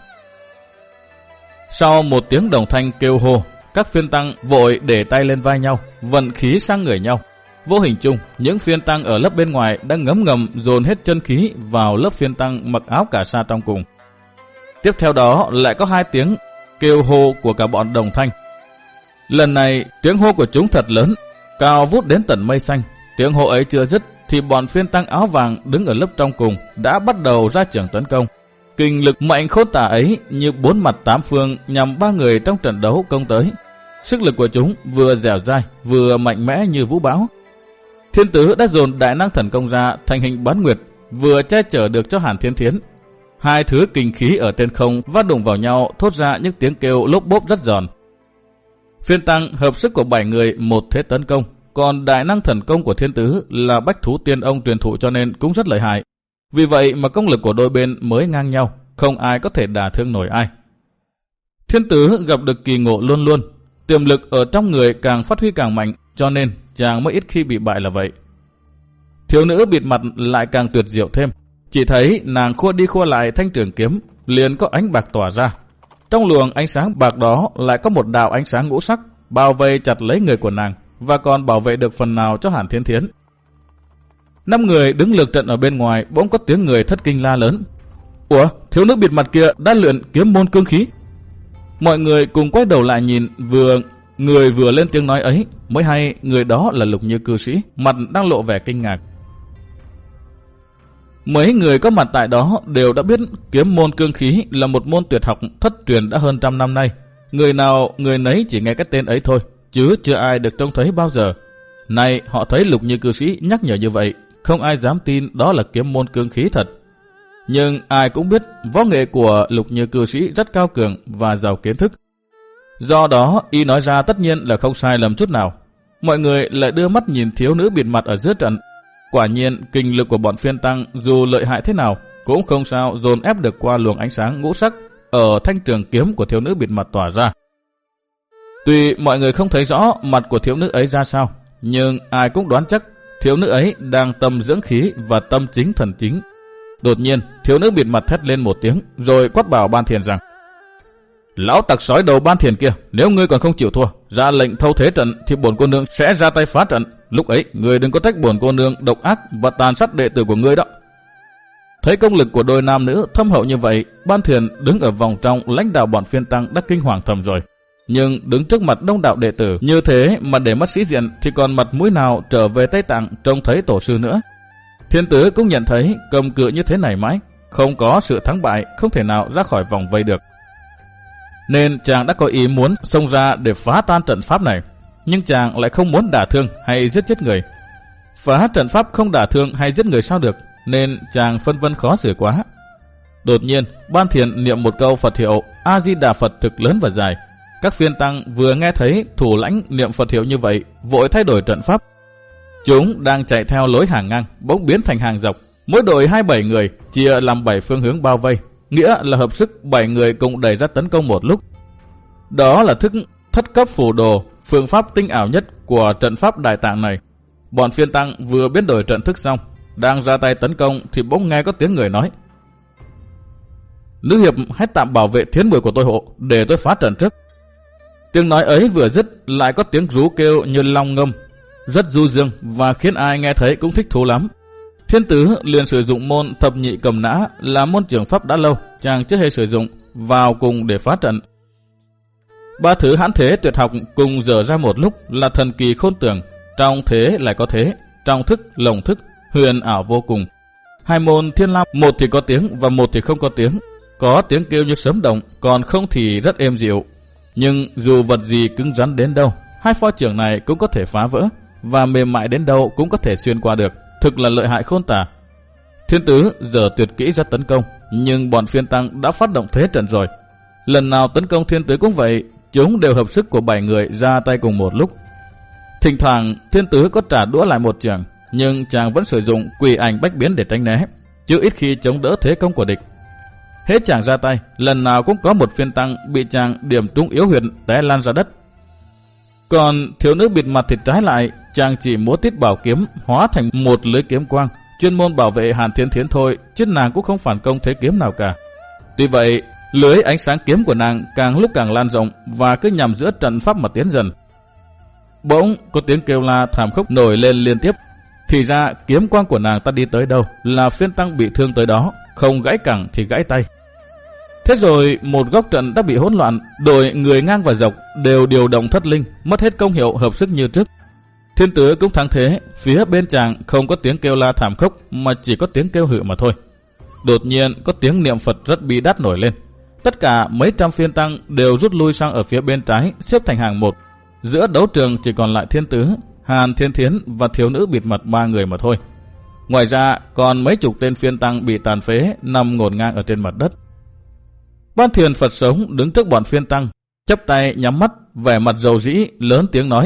Sau một tiếng đồng thanh kêu hô, các phiên tăng vội để tay lên vai nhau, vận khí sang người nhau. Vô hình chung, những phiên tăng ở lớp bên ngoài đang ngấm ngầm dồn hết chân khí vào lớp phiên tăng mặc áo cà sa trong cùng. Tiếp theo đó lại có hai tiếng kêu hô của cả bọn đồng thanh. Lần này tiếng hô của chúng thật lớn, cao vút đến tận mây xanh. Tiếng hô ấy chưa dứt thì bọn phiên tăng áo vàng đứng ở lớp trong cùng đã bắt đầu ra chưởng tấn công. Kinh lực mạnh khôn tả ấy như bốn mặt tám phương nhằm ba người trong trận đấu công tới. Sức lực của chúng vừa dẻo dai vừa mạnh mẽ như vũ bão. Thiên Tứ đã dồn đại năng thần công ra thành hình bán nguyệt, vừa che chở được cho Hàn Thiên Thiến. Hai thứ kinh khí ở trên không va đụng vào nhau, thốt ra những tiếng kêu lốp bốp rất giòn. Phiên tăng hợp sức của bảy người một thế tấn công, còn đại năng thần công của Thiên Tứ là Bách Thú Tiên Ông truyền thụ cho nên cũng rất lợi hại. Vì vậy mà công lực của đôi bên mới ngang nhau, không ai có thể đả thương nổi ai. Thiên Tứ gặp được kỳ ngộ luôn luôn, tiềm lực ở trong người càng phát huy càng mạnh, cho nên chàng mới ít khi bị bại là vậy. Thiếu nữ bịt mặt lại càng tuyệt diệu thêm, chỉ thấy nàng khua đi khua lại thanh trường kiếm, liền có ánh bạc tỏa ra. Trong luồng ánh sáng bạc đó lại có một đạo ánh sáng ngũ sắc bao vây chặt lấy người của nàng và còn bảo vệ được phần nào cho Hàn Thiên Thiến. Năm người đứng lượt trận ở bên ngoài bỗng có tiếng người thất kinh la lớn: Ủa, thiếu nữ bịt mặt kia đã luyện kiếm môn cương khí. Mọi người cùng quay đầu lại nhìn, vừa người vừa lên tiếng nói ấy mới hay người đó là Lục Như cư sĩ, mặt đang lộ vẻ kinh ngạc. Mấy người có mặt tại đó đều đã biết kiếm môn cương khí là một môn tuyệt học thất truyền đã hơn trăm năm nay. Người nào người nấy chỉ nghe cái tên ấy thôi, chứ chưa ai được trông thấy bao giờ. Nay họ thấy Lục Như cư sĩ nhắc nhở như vậy, không ai dám tin đó là kiếm môn cương khí thật. Nhưng ai cũng biết võ nghệ của Lục Như cư sĩ rất cao cường và giàu kiến thức. Do đó y nói ra tất nhiên là không sai lầm chút nào. Mọi người lại đưa mắt nhìn thiếu nữ bịt mặt ở giữa trận. Quả nhiên kinh lực của bọn phiên tăng dù lợi hại thế nào cũng không sao dồn ép được qua luồng ánh sáng ngũ sắc ở thanh trường kiếm của thiếu nữ bịt mặt tỏa ra. Tuy mọi người không thấy rõ mặt của thiếu nữ ấy ra sao, nhưng ai cũng đoán chắc thiếu nữ ấy đang tâm dưỡng khí và tâm chính thần chính. Đột nhiên thiếu nữ bịt mặt thét lên một tiếng rồi quát bảo Ban Thiền rằng: Lão tặc sói đầu Ban Thiền kia, nếu ngươi còn không chịu thua, ra lệnh thâu thế trận thì bổn cô nương sẽ ra tay phá trận. Lúc ấy, ngươi đừng có trách bổn cô nương độc ác và tàn sát đệ tử của ngươi đó. Thấy công lực của đôi nam nữ thâm hậu như vậy, Ban Thiền đứng ở vòng trong lãnh đạo bọn phiên tăng đã kinh hoàng thầm rồi. Nhưng đứng trước mặt đông đạo đệ tử như thế mà để mất sĩ diện thì còn mặt mũi nào trở về Tây Tạng trông thấy tổ sư nữa. Thiên Tứ cũng nhận thấy cầm cự như thế này mãi, không có sự thắng bại, không thể nào ra khỏi vòng vây được. Nên chàng đã có ý muốn xông ra để phá tan trận pháp này, nhưng chàng lại không muốn đả thương hay giết chết người. Phá trận pháp không đả thương hay giết người sao được, nên chàng phân vân khó xử quá. Đột nhiên, Ban Thiền niệm một câu Phật hiệu A Di Đà Phật thực lớn và dài. Các phiên tăng vừa nghe thấy thủ lãnh niệm Phật hiệu như vậy, vội thay đổi trận pháp. Chúng đang chạy theo lối hàng ngang, bỗng biến thành hàng dọc. Mỗi đội hai bảy người, chia làm bảy phương hướng bao vây, nghĩa là hợp sức bảy người cùng đẩy ra tấn công một lúc. Đó là thức thất cấp phù đồ, phương pháp tinh ảo nhất của trận pháp Đại Tạng này. Bọn phiên tăng vừa biến đổi trận thức xong, đang ra tay tấn công thì bỗng nghe có tiếng người nói: Nữ hiệp hãy tạm bảo vệ thiến bối của tôi hộ, để tôi phá trận trước. Tiếng nói ấy vừa dứt, lại có tiếng rú kêu như long ngâm, rất du dương và khiến ai nghe thấy cũng thích thú lắm. Thiên Tứ liền sử dụng môn thập nhị cầm nã, là môn trường pháp đã lâu chàng chưa hề sử dụng, vào cùng để phá trận. Ba thứ hãn thế tuyệt học cùng dở ra một lúc là thần kỳ khôn tưởng, trong thế lại có thế, trong thức lồng thức, huyền ảo vô cùng. Hai môn thiên lam, một thì có tiếng và một thì không có tiếng, có tiếng kêu như sấm động, còn không thì rất êm dịu. Nhưng dù vật gì cứng rắn đến đâu, hai pho trưởng này cũng có thể phá vỡ, và mềm mại đến đâu cũng có thể xuyên qua được, thực là lợi hại khôn tả. Thiên Tứ giờ tuyệt kỹ ra tấn công, nhưng bọn phiên tăng đã phát động thế trận rồi. Lần nào tấn công Thiên Tứ cũng vậy, chúng đều hợp sức của bảy người ra tay cùng một lúc. Thỉnh thoảng Thiên Tứ có trả đũa lại một trường, nhưng chàng vẫn sử dụng quỷ ảnh bách biến để tránh né, chứ ít khi chống đỡ thế công của địch. Hết chàng ra tay, lần nào cũng có một phiên tăng bị chàng điểm trúng yếu huyệt té lan ra đất. Còn thiếu nữ bịt mặt thì trái lại, chàng chỉ múa tiết bảo kiếm hóa thành một lưới kiếm quang, chuyên môn bảo vệ Hàn Thiên Thiến thôi, chứ nàng cũng không phản công thế kiếm nào cả. Tuy vậy, lưới ánh sáng kiếm của nàng càng lúc càng lan rộng và cứ nhằm giữa trận pháp mà tiến dần. Bỗng có tiếng kêu la thảm khốc nổi lên liên tiếp. Thì ra kiếm quang của nàng ta đi tới đâu là phiên tăng bị thương tới đó, không gãy cẳng thì gãy tay. Thế rồi một góc trận đã bị hỗn loạn, đội người ngang và dọc đều điều động thất linh, mất hết công hiệu hợp sức như trước. Thiên Tứ cũng thắng thế, phía bên chàng không có tiếng kêu la thảm khốc mà chỉ có tiếng kêu hự mà thôi. Đột nhiên có tiếng niệm Phật rất bi đát nổi lên. Tất cả mấy trăm phiên tăng đều rút lui sang ở phía bên trái, xếp thành hàng một. Giữa đấu trường chỉ còn lại Thiên Tứ, Hàn Thiên Thiến và thiếu nữ bịt mặt ba người mà thôi. Ngoài ra còn mấy chục tên phiên tăng bị tàn phế nằm ngổn ngang ở trên mặt đất. Ban Thiền Phật sống đứng trước bọn phiên tăng, chắp tay nhắm mắt, vẻ mặt dầu dĩ, lớn tiếng nói: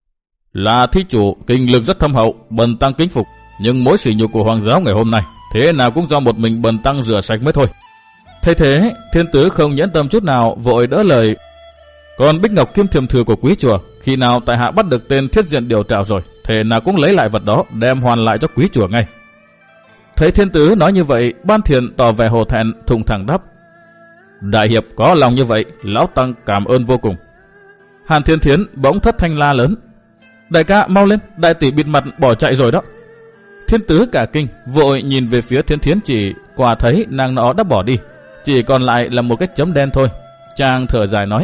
Là thí chủ kinh lực rất thâm hậu, bần tăng kính phục, nhưng mỗi sỉ nhục của hoàng giáo ngày hôm nay thế nào cũng do một mình bần tăng rửa sạch mới thôi. Thấy thế, Thiên Tứ không nhẫn tâm chút nào, vội đỡ lời: Còn bích ngọc kim thiềm thừa của quý chùa, khi nào tại hạ bắt được tên thiết diện điều trạo rồi, thế nào cũng lấy lại vật đó đem hoàn lại cho quý chùa ngay. Thấy Thiên Tứ nói như vậy, Ban Thiền tỏ vẻ hổ thẹn, thùng thẳng đáp: Đại hiệp có lòng như vậy, lão tăng cảm ơn vô cùng. Hàn Thiên Thiến bỗng thất thanh la lớn: Đại ca mau lên, đại tỷ bịt mặt bỏ chạy rồi đó. Thiên Tứ cả kinh, vội nhìn về phía Thiên Thiến, chỉ quả thấy nàng nó đã bỏ đi, chỉ còn lại là một cái chấm đen thôi. Chàng thở dài nói: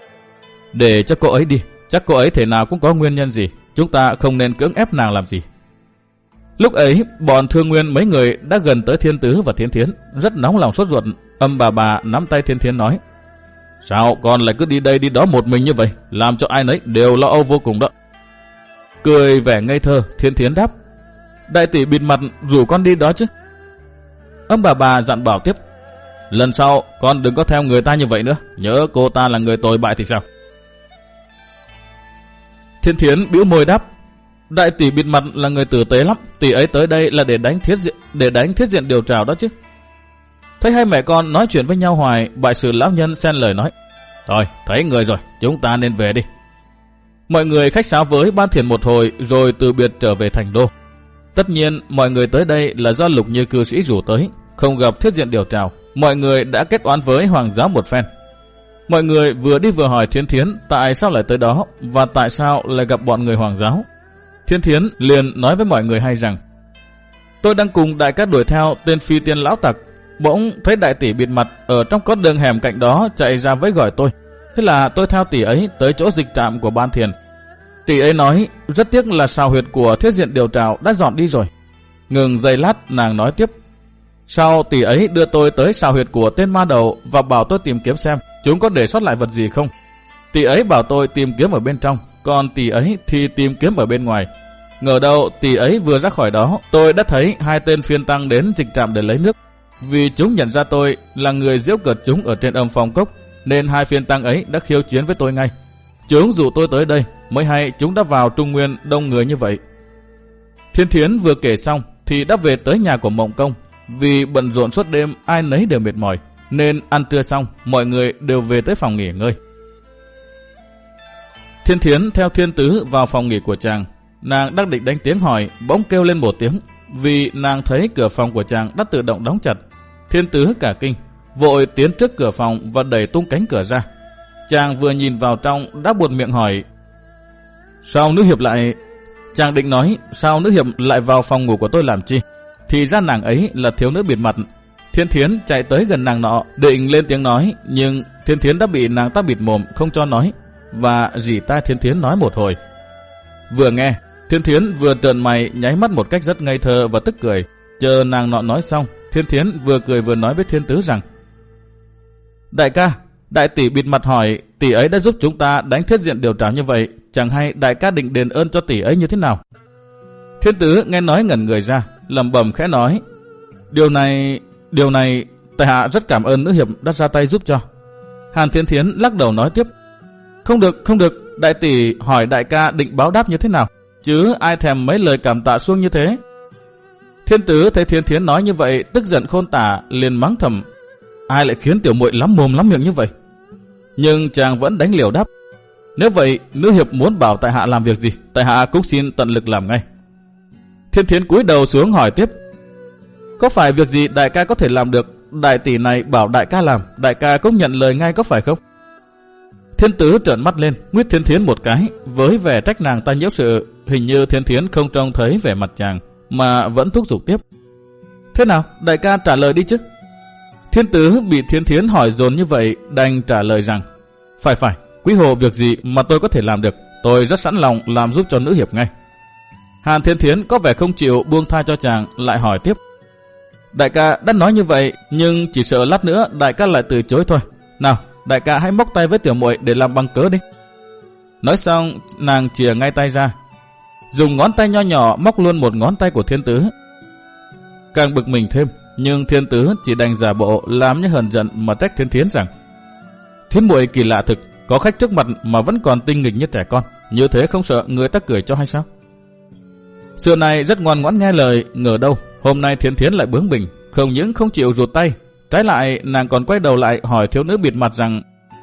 Để cho cô ấy đi, chắc cô ấy thể nào cũng có nguyên nhân gì, chúng ta không nên cưỡng ép nàng làm gì. Lúc ấy bọn Thương Nguyên mấy người đã gần tới Thiên Tứ và Thiên Thiến, rất nóng lòng sốt ruột. Âm bà bà nắm tay Thiên Thiến nói: Sao con lại cứ đi đây đi đó một mình như vậy, làm cho ai nấy đều lo âu vô cùng đó. Cười vẻ ngây thơ, Thiên Thiến đáp: Đại tỷ bịt mặt rủ con đi đó chứ. Âm bà bà dặn bảo tiếp: Lần sau con đừng có theo người ta như vậy nữa, nhớ cô ta là người tồi bại thì sao. Thiên Thiến bĩu môi đáp: Đại tỷ bịt mặt là người tử tế lắm, tỷ ấy tới đây là để đánh thiết diện, để đánh thiết diện điều trào đó chứ. Thấy hai mẹ con nói chuyện với nhau hoài, bại sử lão nhân xen lời nói: Thôi, thấy người rồi, chúng ta nên về đi. Mọi người khách sáo với Ban Thiền một hồi rồi từ biệt trở về thành đô. Tất nhiên mọi người tới đây là do Lục Như cư sĩ rủ tới, không gặp thiết diện điều trào, mọi người đã kết oán với hoàng giáo một phen. Mọi người vừa đi vừa hỏi Thiên Thiến tại sao lại tới đó và tại sao lại gặp bọn người Hoàng giáo. Thiên Thiến liền nói với mọi người hay rằng: tôi đang cùng đại ca đuổi theo tên phi tiên lão tặc, bỗng thấy đại tỷ bịt mặt ở trong con đường hẻm cạnh đó chạy ra với gọi tôi. Thế là tôi theo tỷ ấy tới chỗ dịch trạm của Ban Thiền. Tỷ ấy nói rất tiếc là sào huyệt của Thiết Diện Điều Trào đã dọn đi rồi. Ngừng giây lát, nàng nói tiếp: sau tỷ ấy đưa tôi tới sào huyệt của tên ma đầu và bảo tôi tìm kiếm xem chúng có để sót lại vật gì không. Tỷ ấy bảo tôi tìm kiếm ở bên trong, còn tỷ ấy thì tìm kiếm ở bên ngoài. Ngờ đâu tỷ ấy vừa ra khỏi đó, tôi đã thấy hai tên phiên tăng đến dịch trạm để lấy nước. Vì chúng nhận ra tôi là người giễu cợt chúng ở trên âm phong cốc, nên hai phiên tăng ấy đã khiêu chiến với tôi ngay. Chúng dụ tôi tới đây, mới hay chúng đã vào Trung Nguyên đông người như vậy. Thiên Thiến vừa kể xong thì đã về tới nhà của Mộng Công. Vì bận rộn suốt đêm, ai nấy đều mệt mỏi, nên ăn trưa xong, mọi người đều về tới phòng nghỉ ngơi. Thiên Thiến theo Thiên Tứ vào phòng nghỉ của chàng. Nàng đang định đánh tiếng hỏi, bỗng kêu lên một tiếng, vì nàng thấy cửa phòng của chàng đã tự động đóng chặt. Thiên Tứ cả kinh, vội tiến trước cửa phòng và đẩy tung cánh cửa ra. Chàng vừa nhìn vào trong đã buột miệng hỏi: sao nữ hiệp lại... Chàng định nói sao nữ hiệp lại vào phòng ngủ của tôi làm chi, thì ra nàng ấy là thiếu nữ bịt mặt. Thiên Thiến chạy tới gần nàng nọ, định lên tiếng nói, nhưng Thiên Thiến đã bị nàng ta bịt mồm không cho nói, và rỉ tai Thiên Thiến nói một hồi. Vừa nghe, Thiên Thiến vừa trợn mày nháy mắt một cách rất ngây thơ và tức cười. Chờ nàng nọ nói xong, Thiên Thiến vừa cười vừa nói với Thiên Tứ rằng: đại ca, đại tỷ bịt mặt hỏi tỷ ấy đã giúp chúng ta đánh Thiết Diện Điều Trảo như vậy, chẳng hay đại ca định đền ơn cho tỷ ấy như thế nào. Thiên Tứ nghe nói ngẩn người ra, lẩm bẩm khẽ nói: Điều này, điều này, tại hạ rất cảm ơn nữ hiệp đã ra tay giúp cho. Hàn Thiên Thiến lắc đầu nói tiếp: Không được, không được, đại tỷ hỏi đại ca định báo đáp như thế nào, chứ ai thèm mấy lời cảm tạ suông như thế. Thiên Tứ thấy Thiên Thiến nói như vậy, tức giận khôn tả, liền mắng thầm: Ai lại khiến tiểu muội lắm mồm lắm miệng như vậy? Nhưng chàng vẫn đánh liều đáp: Nếu vậy, nữ hiệp muốn bảo tại hạ làm việc gì, tại hạ cũng xin tận lực làm ngay. Thiên Thiến cúi đầu xuống hỏi tiếp: Có phải việc gì đại ca có thể làm được, đại tỷ này bảo đại ca làm, đại ca cũng nhận lời ngay có phải không? Thiên Tứ trợn mắt lên, nguyết Thiên Thiến một cái, với vẻ trách nàng ta nhiễu sự. Hình như Thiên Thiến không trông thấy vẻ mặt chàng, mà vẫn thúc giục tiếp: Thế nào, đại ca trả lời đi chứ. Thiên Tứ bị Thiên Thiến hỏi dồn như vậy, đành trả lời rằng: Phải phải, quý hồ việc gì mà tôi có thể làm được, tôi rất sẵn lòng làm giúp cho nữ hiệp ngay. Hàn Thiên Thiến có vẻ không chịu buông tha cho chàng, lại hỏi tiếp: Đại ca đã nói như vậy, nhưng chỉ sợ lát nữa đại ca lại từ chối thôi. Nào, đại ca hãy móc tay với tiểu muội để làm bằng cớ đi. Nói xong, nàng chìa ngay tay ra, dùng ngón tay nho nhỏ móc luôn một ngón tay của Thiên Tứ. Càng bực mình thêm, nhưng Thiên Tứ chỉ đành giả bộ làm như hờn giận mà trách Thiên Thiến rằng: Thiến muội kỳ lạ thực, có khách trước mặt mà vẫn còn tinh nghịch như trẻ con, như thế không sợ người ta cười cho hay sao? Xưa này rất ngoan ngoãn nghe lời, ngờ đâu hôm nay Thiên Thiến lại bướng bỉnh, không những không chịu rụt tay, trái lại nàng còn quay đầu lại hỏi thiếu nữ bịt mặt rằng: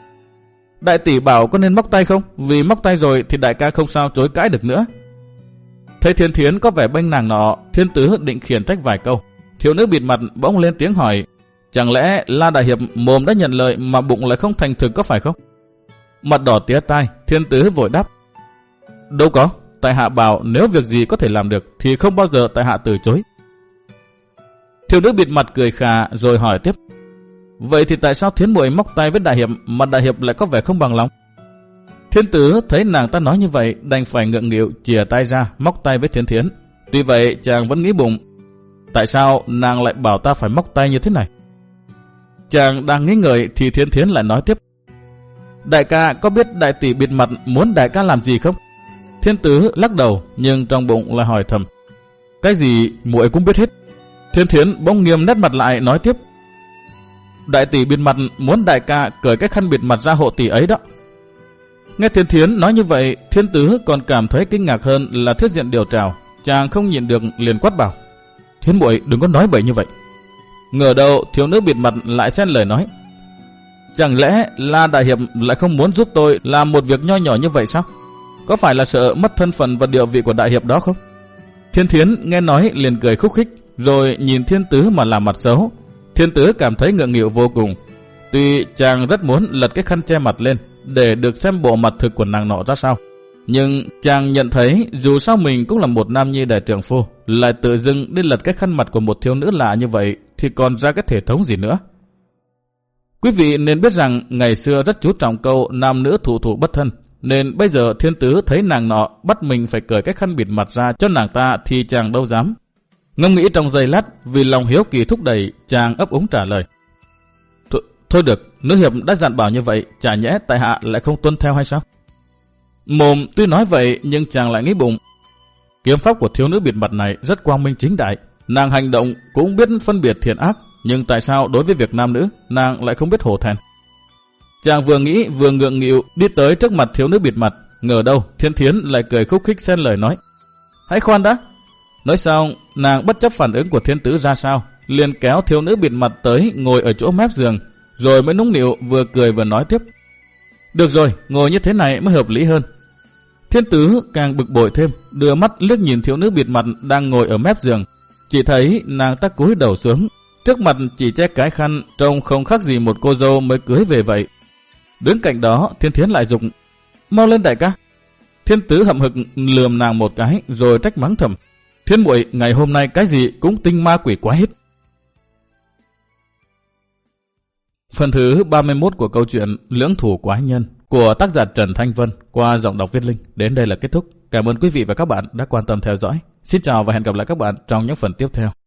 Đại tỷ bảo có nên móc tay không? Vì móc tay rồi thì đại ca không sao chối cãi được nữa. Thấy Thiên Thiến có vẻ bênh nàng nọ, Thiên Tứ định khiển trách vài câu. Thiếu nữ bịt mặt bỗng lên tiếng hỏi: Chẳng lẽ La đại hiệp mồm đã nhận lời mà bụng lại không thành thực có phải không? Mặt đỏ tía tai, Thiên Tứ vội đáp: Đâu có, tại hạ bảo nếu việc gì có thể làm được thì không bao giờ tại hạ từ chối. Thiếu nữ bịt mặt cười khà rồi hỏi tiếp: Vậy thì tại sao Thiến muội móc tay với đại hiệp mà đại hiệp lại có vẻ không bằng lòng? Thiên Tứ thấy nàng ta nói như vậy, đành phải ngượng nghịu chìa tay ra móc tay với Thiên Thiến. Tuy vậy chàng vẫn nghĩ bụng: Tại sao nàng lại bảo ta phải móc tay như thế này? Chàng đang nghĩ ngợi thì Thiên Thiến lại nói tiếp: Đại ca có biết đại tỷ bịt mặt muốn đại ca làm gì không? Thiên Tứ lắc đầu, nhưng trong bụng lại hỏi thầm: Cái gì muội cũng biết hết. Thiên Thiến bỗng nghiêm nét mặt lại nói tiếp: Đại tỷ bịt mặt muốn đại ca cởi cái khăn bịt mặt ra hộ tỷ ấy đó. Nghe Thiên Thiến nói như vậy, Thiên Tứ còn cảm thấy kinh ngạc hơn là Thiết Diện Điều Trảo. Chàng không nhịn được liền quát bảo: Thiến muội đừng có nói bậy như vậy. Ngờ đâu thiếu nữ bịt mặt lại xen lời nói: Chẳng lẽ La đại hiệp lại không muốn giúp tôi làm một việc nho nhỏ như vậy sao? Có phải là sợ mất thân phận và địa vị của đại hiệp đó không? Thiên Thiến nghe nói liền cười khúc khích, rồi nhìn Thiên Tứ mà làm mặt xấu. Thiên Tứ cảm thấy ngượng nghịu vô cùng. Tuy chàng rất muốn lật cái khăn che mặt lên để được xem bộ mặt thực của nàng nọ ra sao, nhưng chàng nhận thấy dù sao mình cũng là một nam nhi đại trượng phu, lại tự dưng đi lật cái khăn mặt của một thiếu nữ lạ như vậy thì còn ra cái thể thống gì nữa. Quý vị nên biết rằng ngày xưa rất chú trọng câu nam nữ thụ thụ bất thân, nên bây giờ thiên tứ thấy nàng nọ bắt mình phải cởi cái khăn bịt mặt ra cho nàng ta thì chàng đâu dám. Ngẫm nghĩ trong giây lát, vì lòng hiếu kỳ thúc đẩy, chàng ấp úng trả lời. Th Thôi được, nữ hiệp đã dặn bảo như vậy, chả nhẽ tại hạ lại không tuân theo hay sao? Mồm tuy nói vậy nhưng chàng lại nghĩ bụng, kiếm pháp của thiếu nữ bịt mặt này rất quang minh chính đại, nàng hành động cũng biết phân biệt thiện ác, nhưng tại sao đối với việc nam nữ nàng lại không biết hổ thẹn? Chàng vừa nghĩ vừa ngượng nghịu đi tới trước mặt thiếu nữ bịt mặt, ngờ đâu Thiên Thiến lại cười khúc khích xen lời nói. Hãy khoan đã. Nói xong, nàng bất chấp phản ứng của Thiên Tứ ra sao, liền kéo thiếu nữ bịt mặt tới ngồi ở chỗ mép giường, rồi mới nũng nịu vừa cười vừa nói tiếp. Được rồi, ngồi như thế này mới hợp lý hơn. Thiên Tứ càng bực bội thêm, đưa mắt liếc nhìn thiếu nữ bịt mặt đang ngồi ở mép giường, chỉ thấy nàng ta cúi đầu xuống, trước mặt chỉ che cái khăn, trông không khác gì một cô dâu mới cưới về vậy. Đứng cạnh đó, Thiên Thiến lại dục, mau lên đại ca. Thiên Tứ hậm hực lườm nàng một cái rồi trách mắng thầm, Thiên muội ngày hôm nay cái gì cũng tinh ma quỷ quá hết. Phần thứ ba mươi mốt của câu chuyện Lưỡng Thủ Quái Nhân của tác giả Trần Thanh Vân qua giọng đọc Viết Linh đến đây là kết thúc. Cảm ơn quý vị và các bạn đã quan tâm theo dõi. Xin chào và hẹn gặp lại các bạn trong những phần tiếp theo.